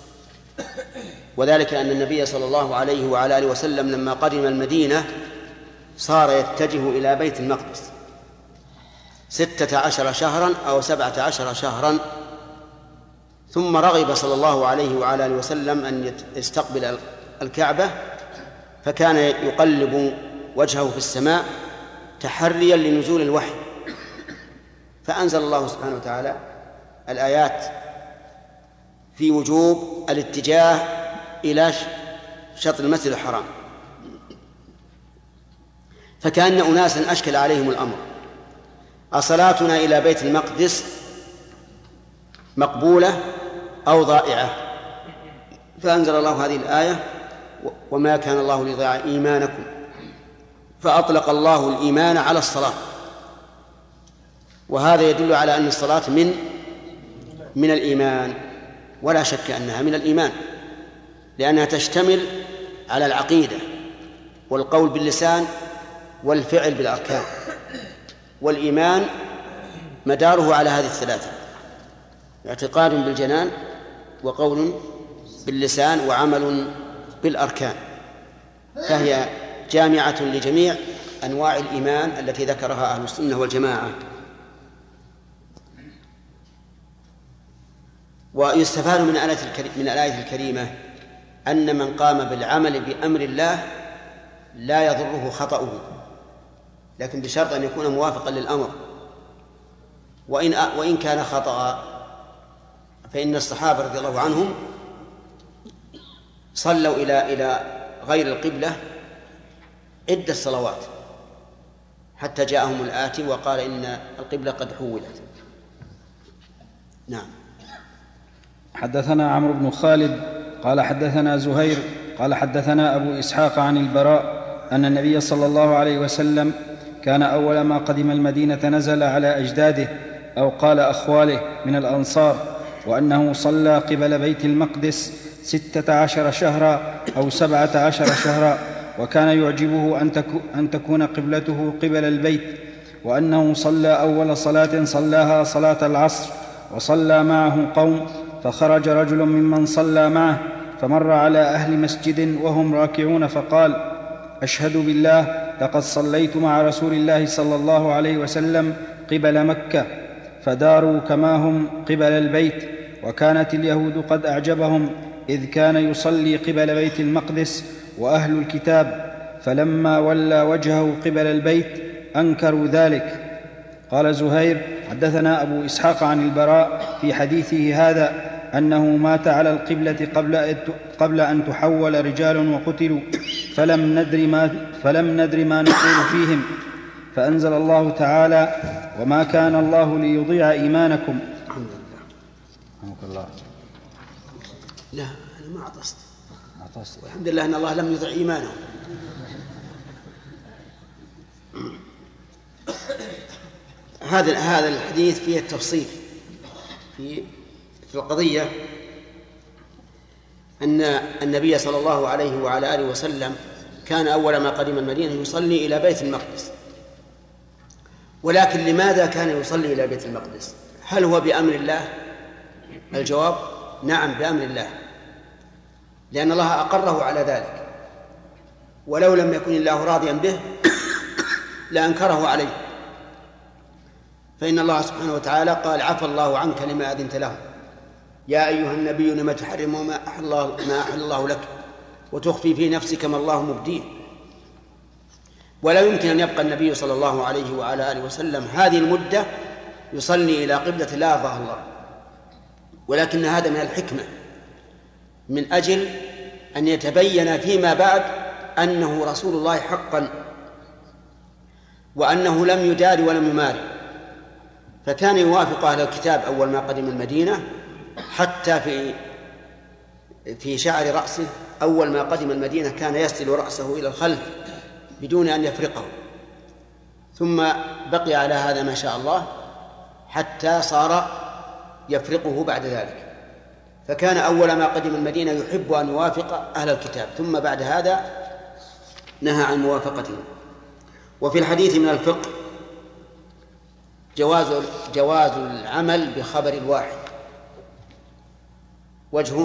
وذلك أن النبي صلى الله عليه وعلى آله وسلم لما قدم المدينة صار يتجه إلى بيت المقدس ستة عشر شهرا أو سبعة عشر شهرا، ثم رغب صلى الله عليه وعلى آله وسلم أن يستقبل الكعبة، فكان يقلب وجهه في السماء تحريا لنزول الوحي، فأنزل الله سبحانه وتعالى الآيات في وجوب الاتجاه إلى شطر المسجد الحرام. فكأن أناسا أشكل عليهم الأمر: أصلاتنا إلى بيت المقدس مقبولة أو ضائعة؟ فأنزل الله هذه الآية: وما كان الله ليضيع إيمانكم، فأطلق الله الإيمان على الصلاة. وهذا يدل على أن الصلاة من من الإيمان، ولا شك أنها من الإيمان، لأنها تشتمل على العقيدة والقول باللسان والفعل بالأركان، والإيمان مداره على هذه الثلاثة: اعتقاد بالجنان، وقول باللسان، وعمل بالأركان. فهي جامعة لجميع أنواع الإيمان التي ذكرها أهل السنة والجماعة. ويستفاد من من الآية الكريمة أن من قام بالعمل بأمر الله لا يضره خطأه، لكن بشرط أن يكون موافقا للأمر. وإن وإن كان خطأ، فإن الصحابة رضي الله عنهم صلوا إلى إلى غير القبلة عدة صلوات حتى جاءهم الآتي وقال إن القبلة قد حولت. نعم. حدثنا عمرو بن خالد قال حدثنا زهير قال حدثنا أبو إسحاق عن البراء أن النبي صلى الله عليه وسلم كان أول ما قدم المدينة نزل على أجداده أو قال أخواله من الأنصار، وأنه صلى قبل بيت المقدس ستة عشر شهرا أو سبعة عشر شهرا، وكان يعجبه أن تكون قبلته قبل البيت، وأنه صلى أول صلاة صلاها صلاة العصر، وصلى معه قوم، فخرج رجل ممن صلى معه فمر على أهل مسجد وهم راكعون فقال: أشهد بالله لقد صليت مع رسول الله صلى الله عليه وسلم قبل مكة، فداروا كما هم قبل البيت. وكانت اليهود قد أعجبهم إذ كان يصلي قبل بيت المقدس وأهل الكتاب، فلما ولى وجهه قبل البيت أنكروا ذلك. قال زهير: حدثنا أبو إسحاق عن البراء في حديثه هذا أنه مات على القبلة قبل أن تحول رجال وقتلوا، فلم ندر ما, فلم ندر ما نقول فيهم، فأنزل الله تعالى: وما كان الله ليضيع إيمانكم. الحمد لله. لا أنا ما عطست عطست والحمد لله أن الله لم يضيع إيمانهم. هذا هذا الحديث فيه التفصيل في في القضية، أن النبي صلى الله عليه وعلى آله وسلم كان أول ما قدم المدينة يصلي إلى بيت المقدس. ولكن لماذا كان يصلي إلى بيت المقدس؟ هل هو بأمر الله؟ الجواب: نعم بأمر الله، لأن الله أقره على ذلك، ولو لم يكن الله راضيا به لأنكره عليه. فإن الله سبحانه وتعالى قال: عفى الله عنك لما أذنت له، يا أيها النبي لم تحرم ما أحل الله, ما أحل الله لك وتخفي في نفسك ما الله مبديه. ولا يمكن أن يبقى النبي صلى الله عليه وعلى آله وسلم هذه المدة يصلي إلى قبلة لا يرضاها الله، ولكن هذا من الحكمة من أجل أن يتبين فيما بعد أنه رسول الله حقا، وأنه لم يدار ولم يماري. فكان يوافق أهل الكتاب أول ما قدم المدينة، حتى في في شعر رأسه أول ما قدم المدينة كان يسدل رأسه إلى الخلف بدون أن يفرقه، ثم بقي على هذا ما شاء الله حتى صار يفرقه بعد ذلك. فكان أول ما قدم المدينة يحب أن يوافق أهل الكتاب، ثم بعد هذا نهى عن موافقتهم. وفي الحديث من الفقه جواز جواز العمل بخبر الواحد. وجهه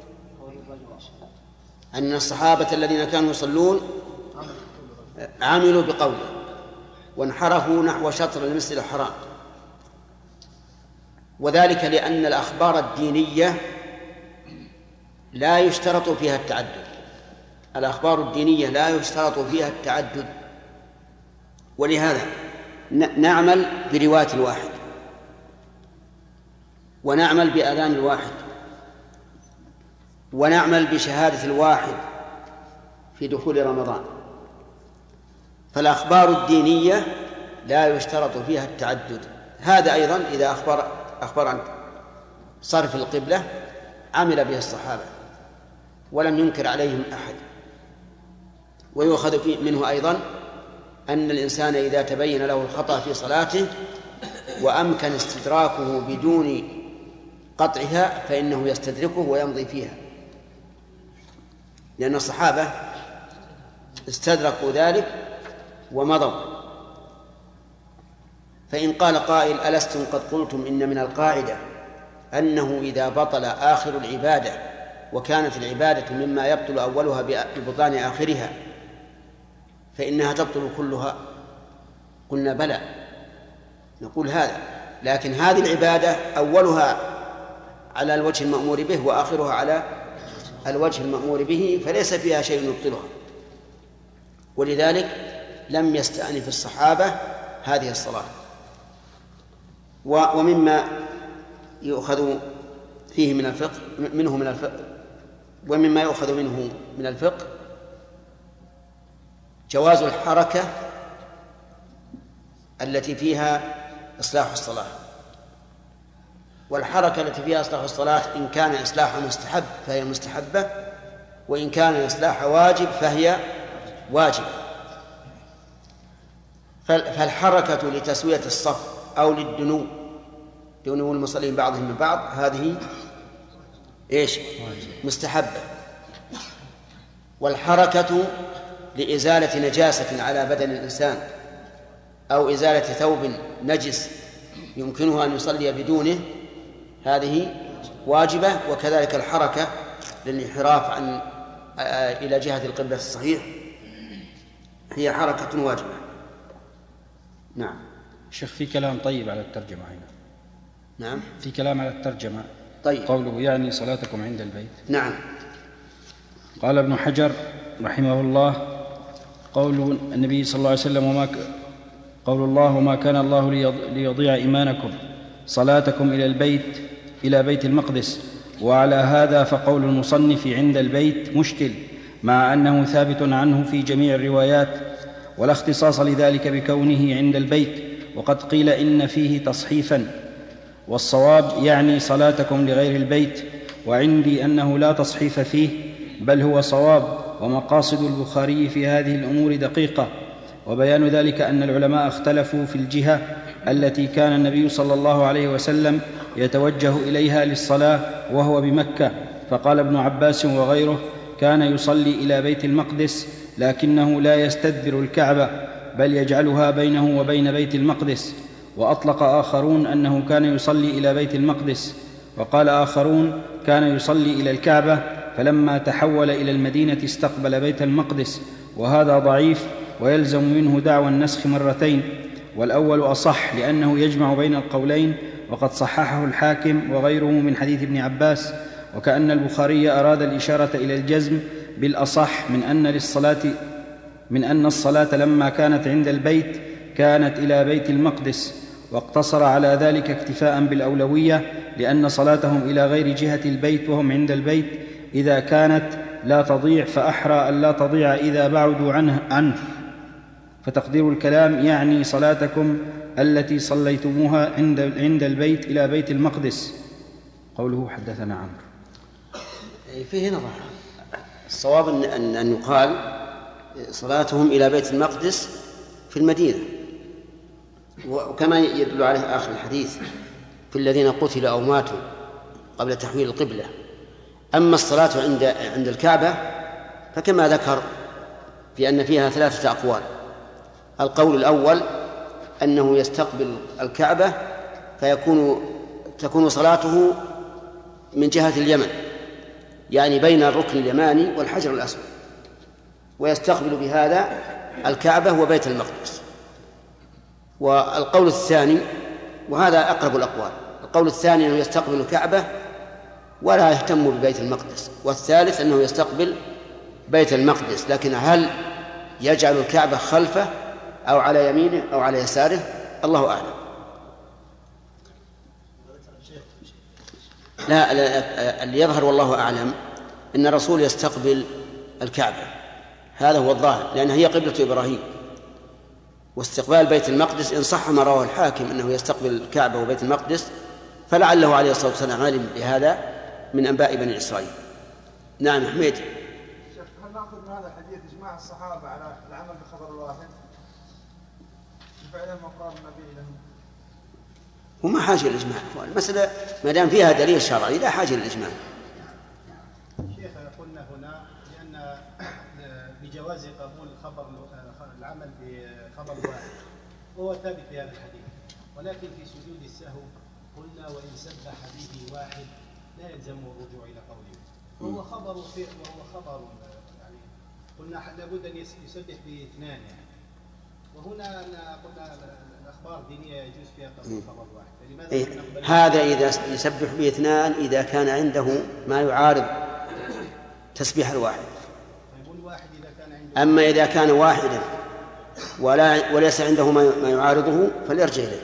أن الصحابة الذين كانوا يصلون عملوا بقوله وانحرفوا نحو شطر المسجد الحرام، وذلك لأن الأخبار الدينية لا يشترط فيها التعدد. الأخبار الدينية لا يشترط فيها التعدد، ولهذا نعمل برواية الواحد، ونعمل بأذان الواحد، ونعمل بشهادة الواحد في دخول رمضان. فالأخبار الدينية لا يشترط فيها التعدد. هذا أيضا إذا أخبر أخبر عن صرف القبلة عمل به الصحابة ولم ينكر عليهم أحد. ويؤخذ منه أيضا أن الإنسان إذا تبين له الخطأ في صلاته وأمكن استدراكه بدون قطعها فإنه يستدركه ويمضي فيها، لأن الصحابة استدركوا ذلك ومضوا. فإن قال قائل: ألستم قد قلتم إن من القاعدة أنه إذا بطل آخر العبادة وكانت العبادة مما يبطل أولها ببطلان آخرها فإنها تبطل كلها؟ قلنا: بلى، نقول هذا، لكن هذه العبادة أولها على الوجه المأمور به وآخرها على الوجه المأمور به، فليس فيها شيء يبطلها. ولذلك لم يستأنف الصحابة هذه الصلاة. ومما يؤخذ فيه من الفقه منه من الفقه ومما يؤخذ منه من الفقه جواز الحركة التي فيها إصلاح الصلاة. والحركة التي فيها إصلاح الصلاة إن كان إصلاحها مستحب فهي مستحبة، وإن كان إصلاحها واجب فهي واجبة. فالحركة لتسوية الصف أو للدنو دنو المصلين بعضهم من بعض هذه إيش؟ مستحبة. والحركة لإزالة نجاسة على بدن الإنسان أو إزالة ثوب نجس يمكنه أن يصلي بدونه هذه واجبة. وكذلك الحركة للانحراف عن إلى جهة القبلة الصحيح هي حركة واجبة. نعم. شيخ في كلام طيب على الترجمة هنا. نعم في كلام على الترجمة. طيب. قوله يعني صلاتكم عند البيت. نعم. قال ابن حجر رحمه الله: قول النبي صلى الله عليه وسلم وما ك... قول الله: وما كان الله ليضيع إيمانكم صلاتكم إلى البيت إلى بيت المقدس. وعلى هذا فقول المصنف عند البيت مشكل، مع أنه ثابت عنه في جميع الروايات، ولا اختصاص لذلك بكونه عند البيت، وقد قيل إن فيه تصحيفا، والصواب يعني صلاتكم لغير البيت، وعندي أنه لا تصحيف فيه بل هو صواب. ومقاصد البخاري في هذه الأمور دقيقة، وبيان ذلك أن العلماء اختلفوا في الجهة التي كان النبي صلى الله عليه وسلم يتوجه إليها للصلاة وهو بمكة، فقال ابن عباس وغيره: كان يصلي إلى بيت المقدس لكنه لا يستدبر الكعبة بل يجعلها بينه وبين بيت المقدس. وأطلق آخرون أنه كان يصلي إلى بيت المقدس، وقال آخرون كان يصلي إلى الكعبة، فلما تحول إلى المدينة استقبل بيت المقدس، وهذا ضعيف ويلزم منه دعوى النسخ مرتين، والأول أصح لأنه يجمع بين القولين، وقد صححه الحاكم وغيره من حديث ابن عباس. وكأن البخاري أراد الإشارة إلى الجزم بالأصح من أن للصلاة من أن الصلاة لما كانت عند البيت كانت إلى بيت المقدس، واقتصر على ذلك اكتفاء بالأولوية، لأن صلاتهم إلى غير جهة البيت وهم عند البيت إذا كانت لا تضيع فأحرى أن لا تضيع إذا بعدوا عنه, عنه فتقدير الكلام يعني صلاتكم التي صليتموها عند, عند البيت إلى بيت المقدس. قوله حدثنا عمرو. فيه نظر. الصواب أن, أن, أن يقال صلاتهم إلى بيت المقدس في المدينة، وكما يدل عليه آخر الحديث في الذين قتلوا أو ماتوا قبل تحويل القبلة. أما الصلاة عند عند الكعبة فكما ذكر في أن فيها ثلاثة أقوال. القول الأول أنه يستقبل الكعبة فيكون تكون صلاته من جهة اليمن، يعني بين الركن اليماني والحجر الأسود، ويستقبل بهذا الكعبة وبيت المقدس. والقول الثاني، وهذا أقرب الأقوال، القول الثاني أنه يستقبل الكعبة ولا يهتم ببيت المقدس. والثالث أنه يستقبل بيت المقدس، لكن هل يجعل الكعبة خلفه أو على يمينه أو على يساره الله أعلم. لا, لا اللي يظهر والله أعلم أن الرسول يستقبل الكعبة، هذا هو الظاهر، لأن هي قبلة إبراهيم. واستقبال بيت المقدس إن صح ما رواه الحاكم أنه يستقبل الكعبة وبيت المقدس فلعله عليه الصلاة والسلام علم بهذا من أنباء بني إسرائيل. نعم حميد. شيخ هل نأخذ من هذا الحديث إجماع الصحابة على العمل بخبر الواحد فعلا مقام النبي لهم؟ وما حاجة الإجماع، المسألة ما دام فيها دليل شرعي لا حاجة للإجماع. شيخ قلنا هنا لأن بجواز قبول خبر العمل بخبر واحد وهو ثابت في هذا الحديث، ولكن في سجود السهو قلنا وإن سبح به واحد لا يلزم الرجوع إلى قوله، وهو خبر وهو خبر يعني قلنا لابد أن يسبح باثنان يعني. وهنا قلنا الأخبار الدينية يجوز فيها قبول خبر واحد، فلماذا إيه؟ هذا إذا يسبح باثنان إذا كان عنده ما يعارض تسبيح الواحد. أما إذا كان واحدا ولا وليس عنده ما يعارضه فليرجع إليه.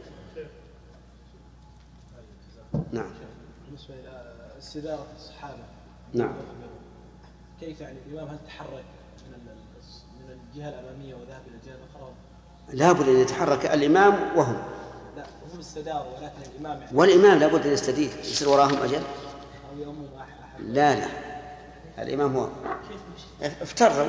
نعم. بالنسبة إلى استدارة الصحابة، نعم، كيف يعني الإمام هل تحرك من من الجهة الأمامية وذهب إلى الجهة الأخرى؟ لا بد أن يتحرك الإمام وهم لا هم استداروا ولكن الإمام يعني والإمام لابد أن يستدير، يصير وراهم أجل. أو يؤمن أحد. لا لا الإمام هو افتروا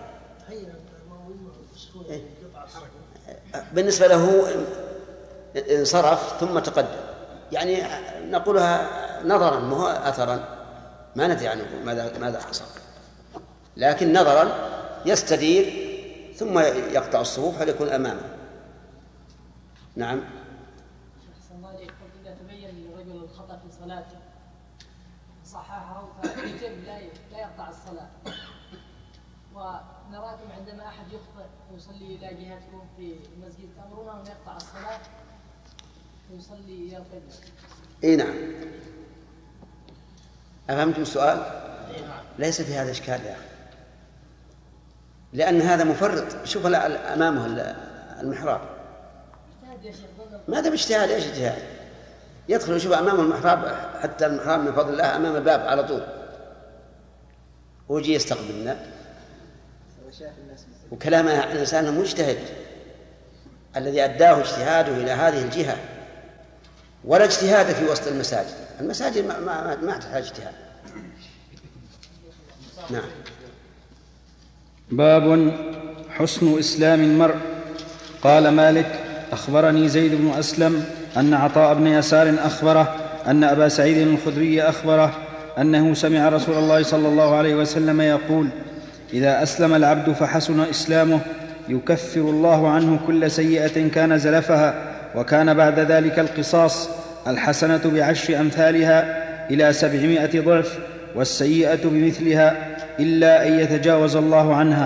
بالنسبة له انصرف ثم تقدم، يعني نقولها نظرا ما هو أثرا، ما ندري عنه ماذا ماذا حصل، لكن نظرا يستدير ثم يقطع الصفوف هل يكون أمامه. نعم. أحسن الله إليك، إذا تبين لرجل الخطأ في صلاته صححه فيجب لا يقطع الصلاة، ونراكم عندما أحد يخطئ ويصلي إلى جهتكم في المسجد تأمرونه أن يقطع الصلاة ويصلي إلى القبلة. إيه نعم. أفهمتم السؤال؟ ليس في هذا إشكال يا أخي، لأن هذا مفرط. شوف أمامه المحراب، ماذا باجتهاد؟ ايش اجتهاد؟ يدخل يشوف أمامه المحراب، حتى المحراب من فضل الله أمام الباب على طول، ويجي يستقبلنا وكلام الإنسان مجتهد الذي أداه اجتهاده إلى هذه الجهة، ولا اجتهاد في وسط المساجد. المساجد ما, ما, ما تحتاج اجتهاد. نعم. باب حسن إسلام المرء. قال مالك أخبرني زيد بن أسلم أن عطاء بن يسار أخبره أن أبا سعيد الخدري أخبره أنه سمع رسول الله صلى الله عليه وسلم يقول: إذا أسلم العبد فحسن إسلامه يكفر الله عنه كل سيئة كان زلفها، وكان بعد ذلك القصاص، الحسنة بعشر أمثالها إلى سبعمائة ضعف، والسيئة بمثلها إلا أن يتجاوز الله عنها.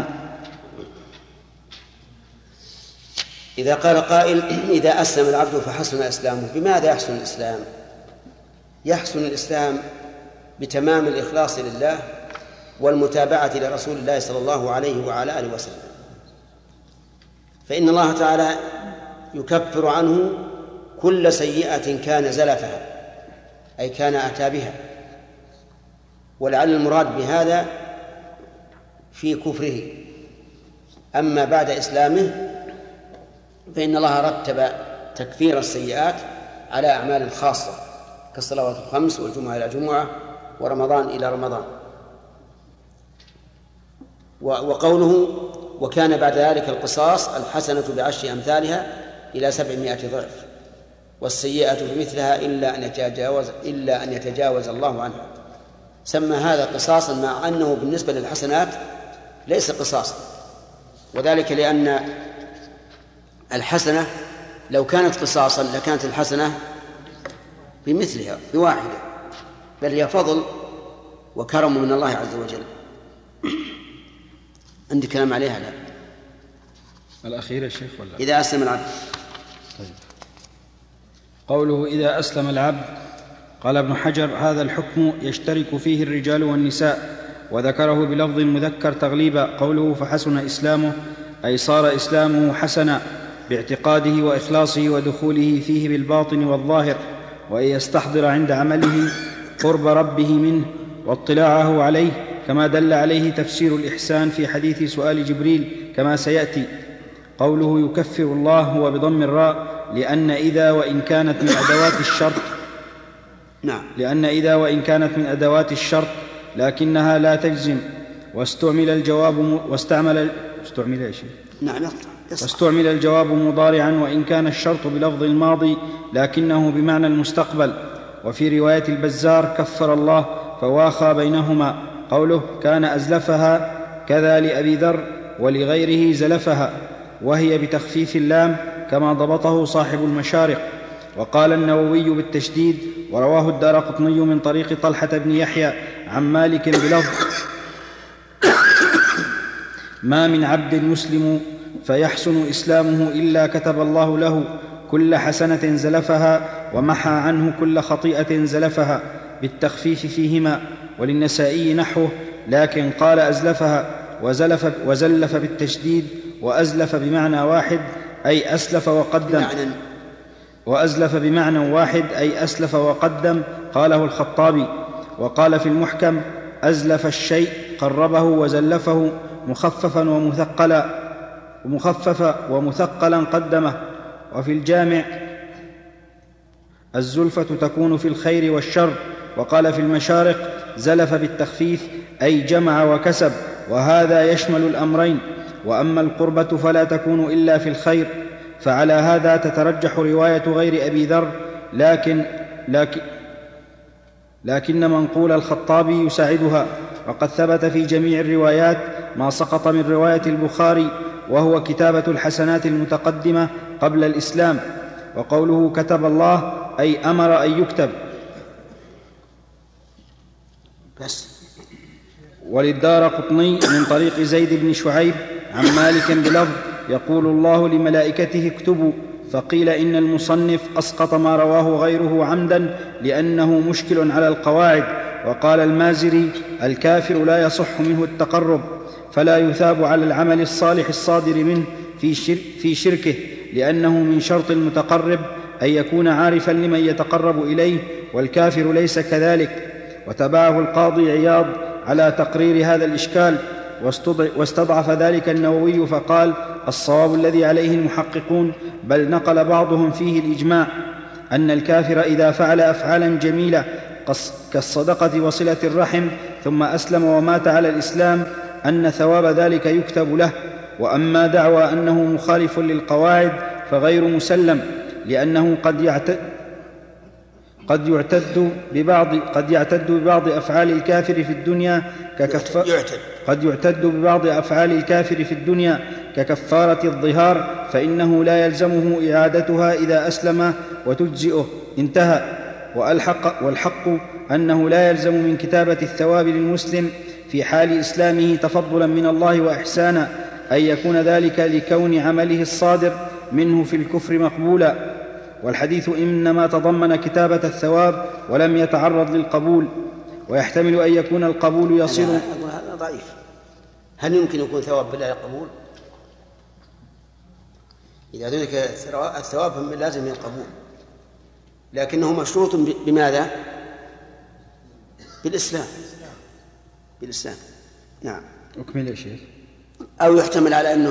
إذا قال قائل: إذا أسلم العبد فحسن إسلامه، بماذا يحسن الإسلام؟ يحسن الإسلام بتمام الإخلاص لله والمتابعة لرسول الله صلى الله عليه وعلى آله وسلم، فإن الله تعالى يكفر عنه كل سيئة كان زلفها، أي كان أتى بها، ولعل المراد بهذا في كفره. أما بعد إسلامه فإن الله رتب تكفير السيئات على أعمال خاصة كالصلوات الخمس والجمعة إلى جمعة ورمضان إلى رمضان. وقوله: وكان بعد ذلك القصاص، الحسنة بعشر أمثالها إلى سبعمائة ضعف، والسيئة بمثلها إلا أن يتجاوز إلا أن يتجاوز الله عنها. سمى هذا قصاصا مع أنه بالنسبة للحسنات ليس قصاصا، وذلك لأن الحسنة لو كانت قصاصا لكانت الحسنة بمثلها بواحدة، بل هي فضل وكرم من الله عز وجل. عندي كلام عليها؟ لا. الأخير يا شيخ ولا؟ إذا أسلم العبد. طيب. قوله إذا أسلم العبد، قال ابن حجر: هذا الحكم يشترك فيه الرجال والنساء، وذكره بلفظ مذكر تغليبا. قوله فحسن إسلامه أي صار إسلامه حسنا باعتقاده وإخلاصه ودخوله فيه بالباطن والظاهر، وأن يستحضر عند عمله قرب ربه منه واطلاعه عليه، كما دل عليه تفسير الإحسان في حديث سؤال جبريل كما سيأتي. قوله يكفر الله هو بضم الراء، لأن إذا وإن كانت من أدوات الشرط نعم لأن إذا وإن كانت من أدوات الشرط لكنها لا تجزم، واستعمل الجواب واستعمل استعمل يا شيخ نعم واستعمل الجواب مضارعا، وإن كان الشرط بلفظ الماضي لكنه بمعنى المستقبل. وفي رواية البزار كفر الله فواخى بينهما. قوله كان أزلفها كذا لأبي ذر ولغيره زلفها، وهي بتخفيف اللام كما ضبطه صاحب المشارق. وقال النووي بالتشديد، ورواه الدارقطني من طريق طلحة بن يحيى عن مالك بلفظ: ما من عبد مسلم فيحسن إسلامه إلا كتب الله له كل حسنة زلفها ومحى عنه كل خطيئة زلفها، بالتخفيف فيهما. وللنسائي نحوه، لكن قال أزلفها وزلف, وزلف بالتشديد، وأزلف بمعنى واحد أي أسلف وقدم وأزلف بمعنى واحد أي أسلف وقدم. قاله الخطابي. وقال في المحكم: أزلف الشيء قربه وزلفه مخففا ومثقلا ومخففا ومثقلا قدمه. وفي الجامع الزلفة تكون في الخير والشر. وقال في المشارق: زلف بالتخفيف أي جمع وكسب، وهذا يشمل الأمرين. وأما القربة فلا تكون إلا في الخير، فعلى هذا تترجح رواية غير أبي ذر، لكن, لكن, لكن منقول الخطابي يساعدها. وقد ثبت في جميع الروايات ما سقط من رواية البخاري، وهو كتابة الحسنات المتقدمة قبل الإسلام. وقوله كتب الله أي أمر أن يكتب. بس. وللدارقطني من طريق زيد بن شعيب عن مالك بلفظ: يقول الله لملائكته اكتبوا. فقيل إن المصنف أسقط ما رواه غيره عمدا لأنه مشكل على القواعد. وقال المازري: الكافر لا يصح منه التقرب، فلا يثاب على العمل الصالح الصادر منه في, شر في شركه، لأنه من شرط المتقرب أن يكون عارفا لمن يتقرب إليه، والكافر ليس كذلك. وتبعه القاضي عياض على تقرير هذا الإشكال، واستضعف ذلك النووي فقال: الصواب الذي عليه المحققون، بل نقل بعضهم فيه الإجماع، أن الكافر إذا فعل أفعالا جميلة كالصدقة وصلة الرحم ثم أسلم ومات على الإسلام أن ثواب ذلك يكتب له. وأما دعوى أنه مخالف للقواعد فغير مسلم، لأنه قد يعتد قد يعتد ببعض قد يعتد ببعض أفعال الكافر في الدنيا ككف قد يعتد ببعض أفعال الكافر في الدنيا ككفارة الظهار، فإنه لا يلزمه إعادتها إذا أسلم وتجزئه، انتهى. والحق, والحق أنه لا يلزم من كتابة الثواب للمسلم في حال إسلامه تفضلا من الله وإحسانا أن يكون ذلك لكون عمله الصادر منه في الكفر مقبولا. والحديث إنما تضمن كتابة الثواب ولم يتعرض للقبول، ويحتمل أن يكون القبول يصير. هذا ضعيف. هل يمكن يكون ثواب بلا قبول؟ إذا ذلك الثواب فمن لازم القبول، لكنه مشروط بماذا؟ بالإسلام. بالإسلام. نعم. أكمل يا شيخ. أو يحتمل على أنه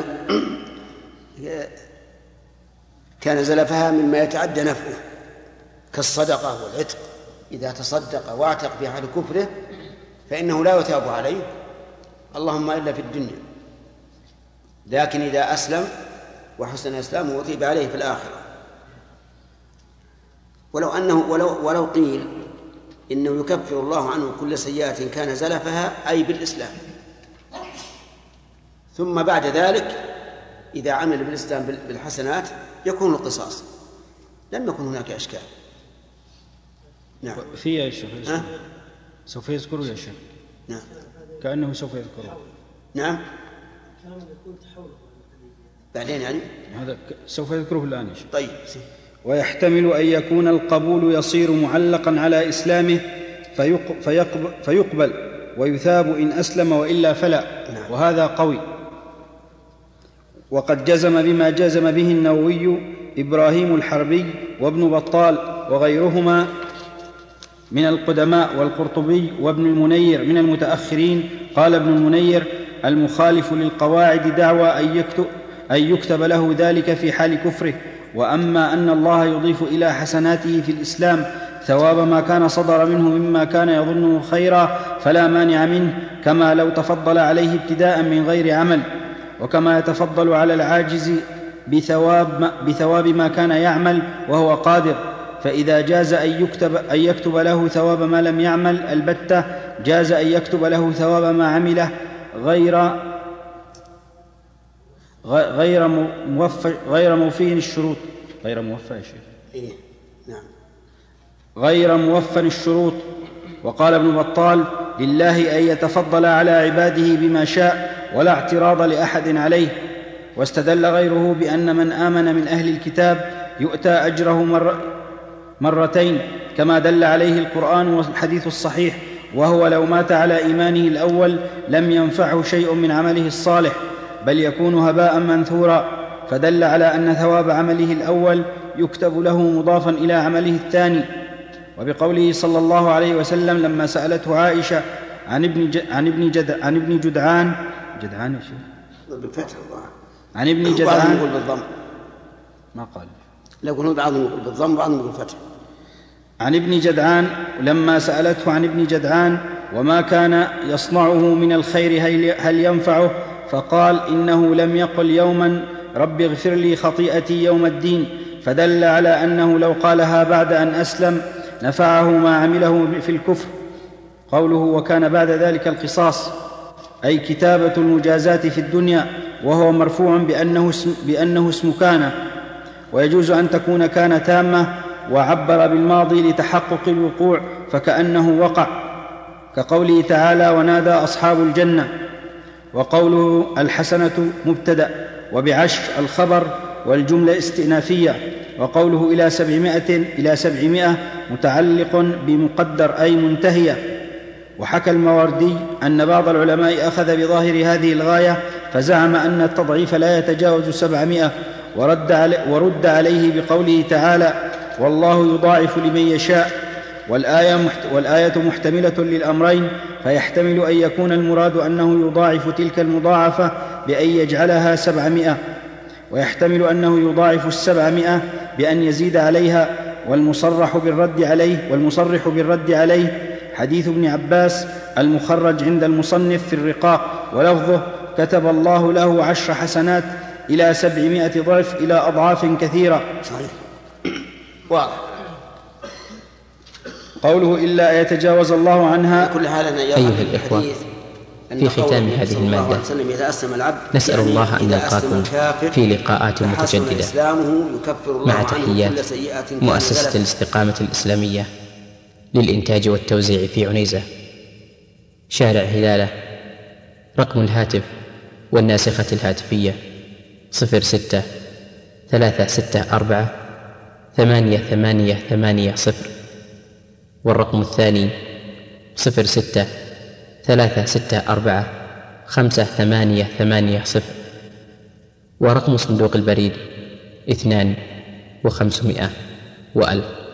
كان زلفها مما يتعدى نفعه كالصدقة والعتق، إذا تصدق واعتق في حال كفره فإنه لا يثاب عليه اللهم إلا في الدنيا، لكن إذا أسلم وحسن إسلامه وثيب عليه في الآخرة. ولو أنه ولو, ولو قيل إنه يكفر الله عنه كل سيئة كان زلفها أي بالإسلام، ثم بعد ذلك إذا عمل بالإسلام بالحسنات يكون القصاص، لم يكن هناك أشكال. نعم. في يا شيخ سوف يذكره يا شيخ. نعم. كأنه سوف يذكره. نعم. كلام يكون تحول بعدين يعني هذا سوف يذكره الآن يا شيخ. طيب. ويحتمل أن يكون القبول يصير معلقا على إسلامه فيقبل, فيقبل ويثاب إن أسلم وإلا فلا. نعم. وهذا قوي. وقد جزم بما جزم به النووي إبراهيم الحربي وابن بطال وغيرهما من القدماء، والقرطبي وابن المنير من المتأخرين. قال ابن المنير: المخالف للقواعد دعوى أن يكتب, أن يكتب له ذلك في حال كفره. وأما أن الله يضيف إلى حسناته في الإسلام ثواب ما كان صدر منه مما كان يظنه خيرا فلا مانع منه، كما لو تفضل عليه ابتداء من غير عمل، وكما يتفضل على العاجز بثواب ما, بثواب ما كان يعمل وهو قادر. فإذا جاز أن يكتب, أن يكتب له ثواب ما لم يعمل البتة، جاز أن يكتب له ثواب ما عمله غير غير موفى غير موفي الشروط. غير موفى يا شيخ. إيه. نعم. غير موفى الشروط. وقال ابن بطال: لله أن يتفضل على عباده بما شاء ولا اعتراض لأحد عليه. واستدل غيره بأن من آمن من أهل الكتاب يؤتى أجره مر مرتين كما دل عليه القرآن والحديث الصحيح، وهو لو مات على إيمانه الأول لم ينفعه شيء من عمله الصالح بل يكون هباء منثورا، فدل على أن ثواب عمله الأول يكتب له مضافا إلى عمله الثاني. وبقوله صلى الله عليه وسلم لما سألته عائشة عن ابن ج... عن ابن جد... عن ابن جدعان جدعان يا شيخ بالفتح الله عن ابن جدعان يقول بالضم ما قال لا يقولون بعضهم يقول بالضم بعضهم يقول بالفتح. عن ابن جدعان لما سألته عن ابن جدعان وما كان يصنعه من الخير هل ينفعه، فقال إنه لم يقل يوما رب اغفر لي خطيئتي يوم الدين، فدل على أنه لو قالها بعد أن أسلم نفعه ما عمله في الكفر. قوله وكان بعد ذلك القصاص أي كتابة المجازات في الدنيا، وهو مرفوع بأنه اسم, بأنه اسم كان، ويجوز أن تكون كان تامة وعبر بالماضي لتحقق الوقوع فكأنه وقع، كقوله تعالى ونادى أصحاب الجنة. وقوله الحسنة مبتدأ وبعشر الخبر والجملة استئنافية. وقوله إلى سبعمائة إلى سبعمائة متعلق بمقدر أي منتهية. وحكى الماوردي أن بعض العلماء أخذ بظاهر هذه الغاية فزعم أن التضعيف لا يتجاوز سبعمائة، ورد, علي ورد عليه بقوله تعالى والله يضاعف لمن يشاء، والآية, محت والآية محتملة للأمرين، فيحتمل أن يكون المراد أنه يضاعف تلك المضاعفة بأن يجعلها سبعمائة، ويحتمل أنه يضاعف السبعمائة بأن يزيد عليها. والمصرح بالرد عليه والمصرح بالرد عليه حديث ابن عباس المخرج عند المصنف في الرقاق، ولفظه كتب الله له عشر حسنات إلى سبعمائة ضعف إلى أضعاف كثيرة. صحيح واضح. قوله إلا يتجاوز الله عنها. كل حال أيها الإخوة، في ختام هذه المادة نسأل الله أن نلقاكم في لقاءات متجددة، مع تحيات مؤسسة الاستقامة الإسلامية للإنتاج والتوزيع في عنيزة، شارع هلالة. رقم الهاتف والناسخة الهاتفية صفر ستة ثلاثة ستة أربعة ثمانية ثمانية ثمانية صفر، والرقم الثاني صفر ستة ثلاثة ستة أربعة خمسة ثمانية ثمانية صفر، ورقم صندوق البريد اثنان وخمسمائة وألف.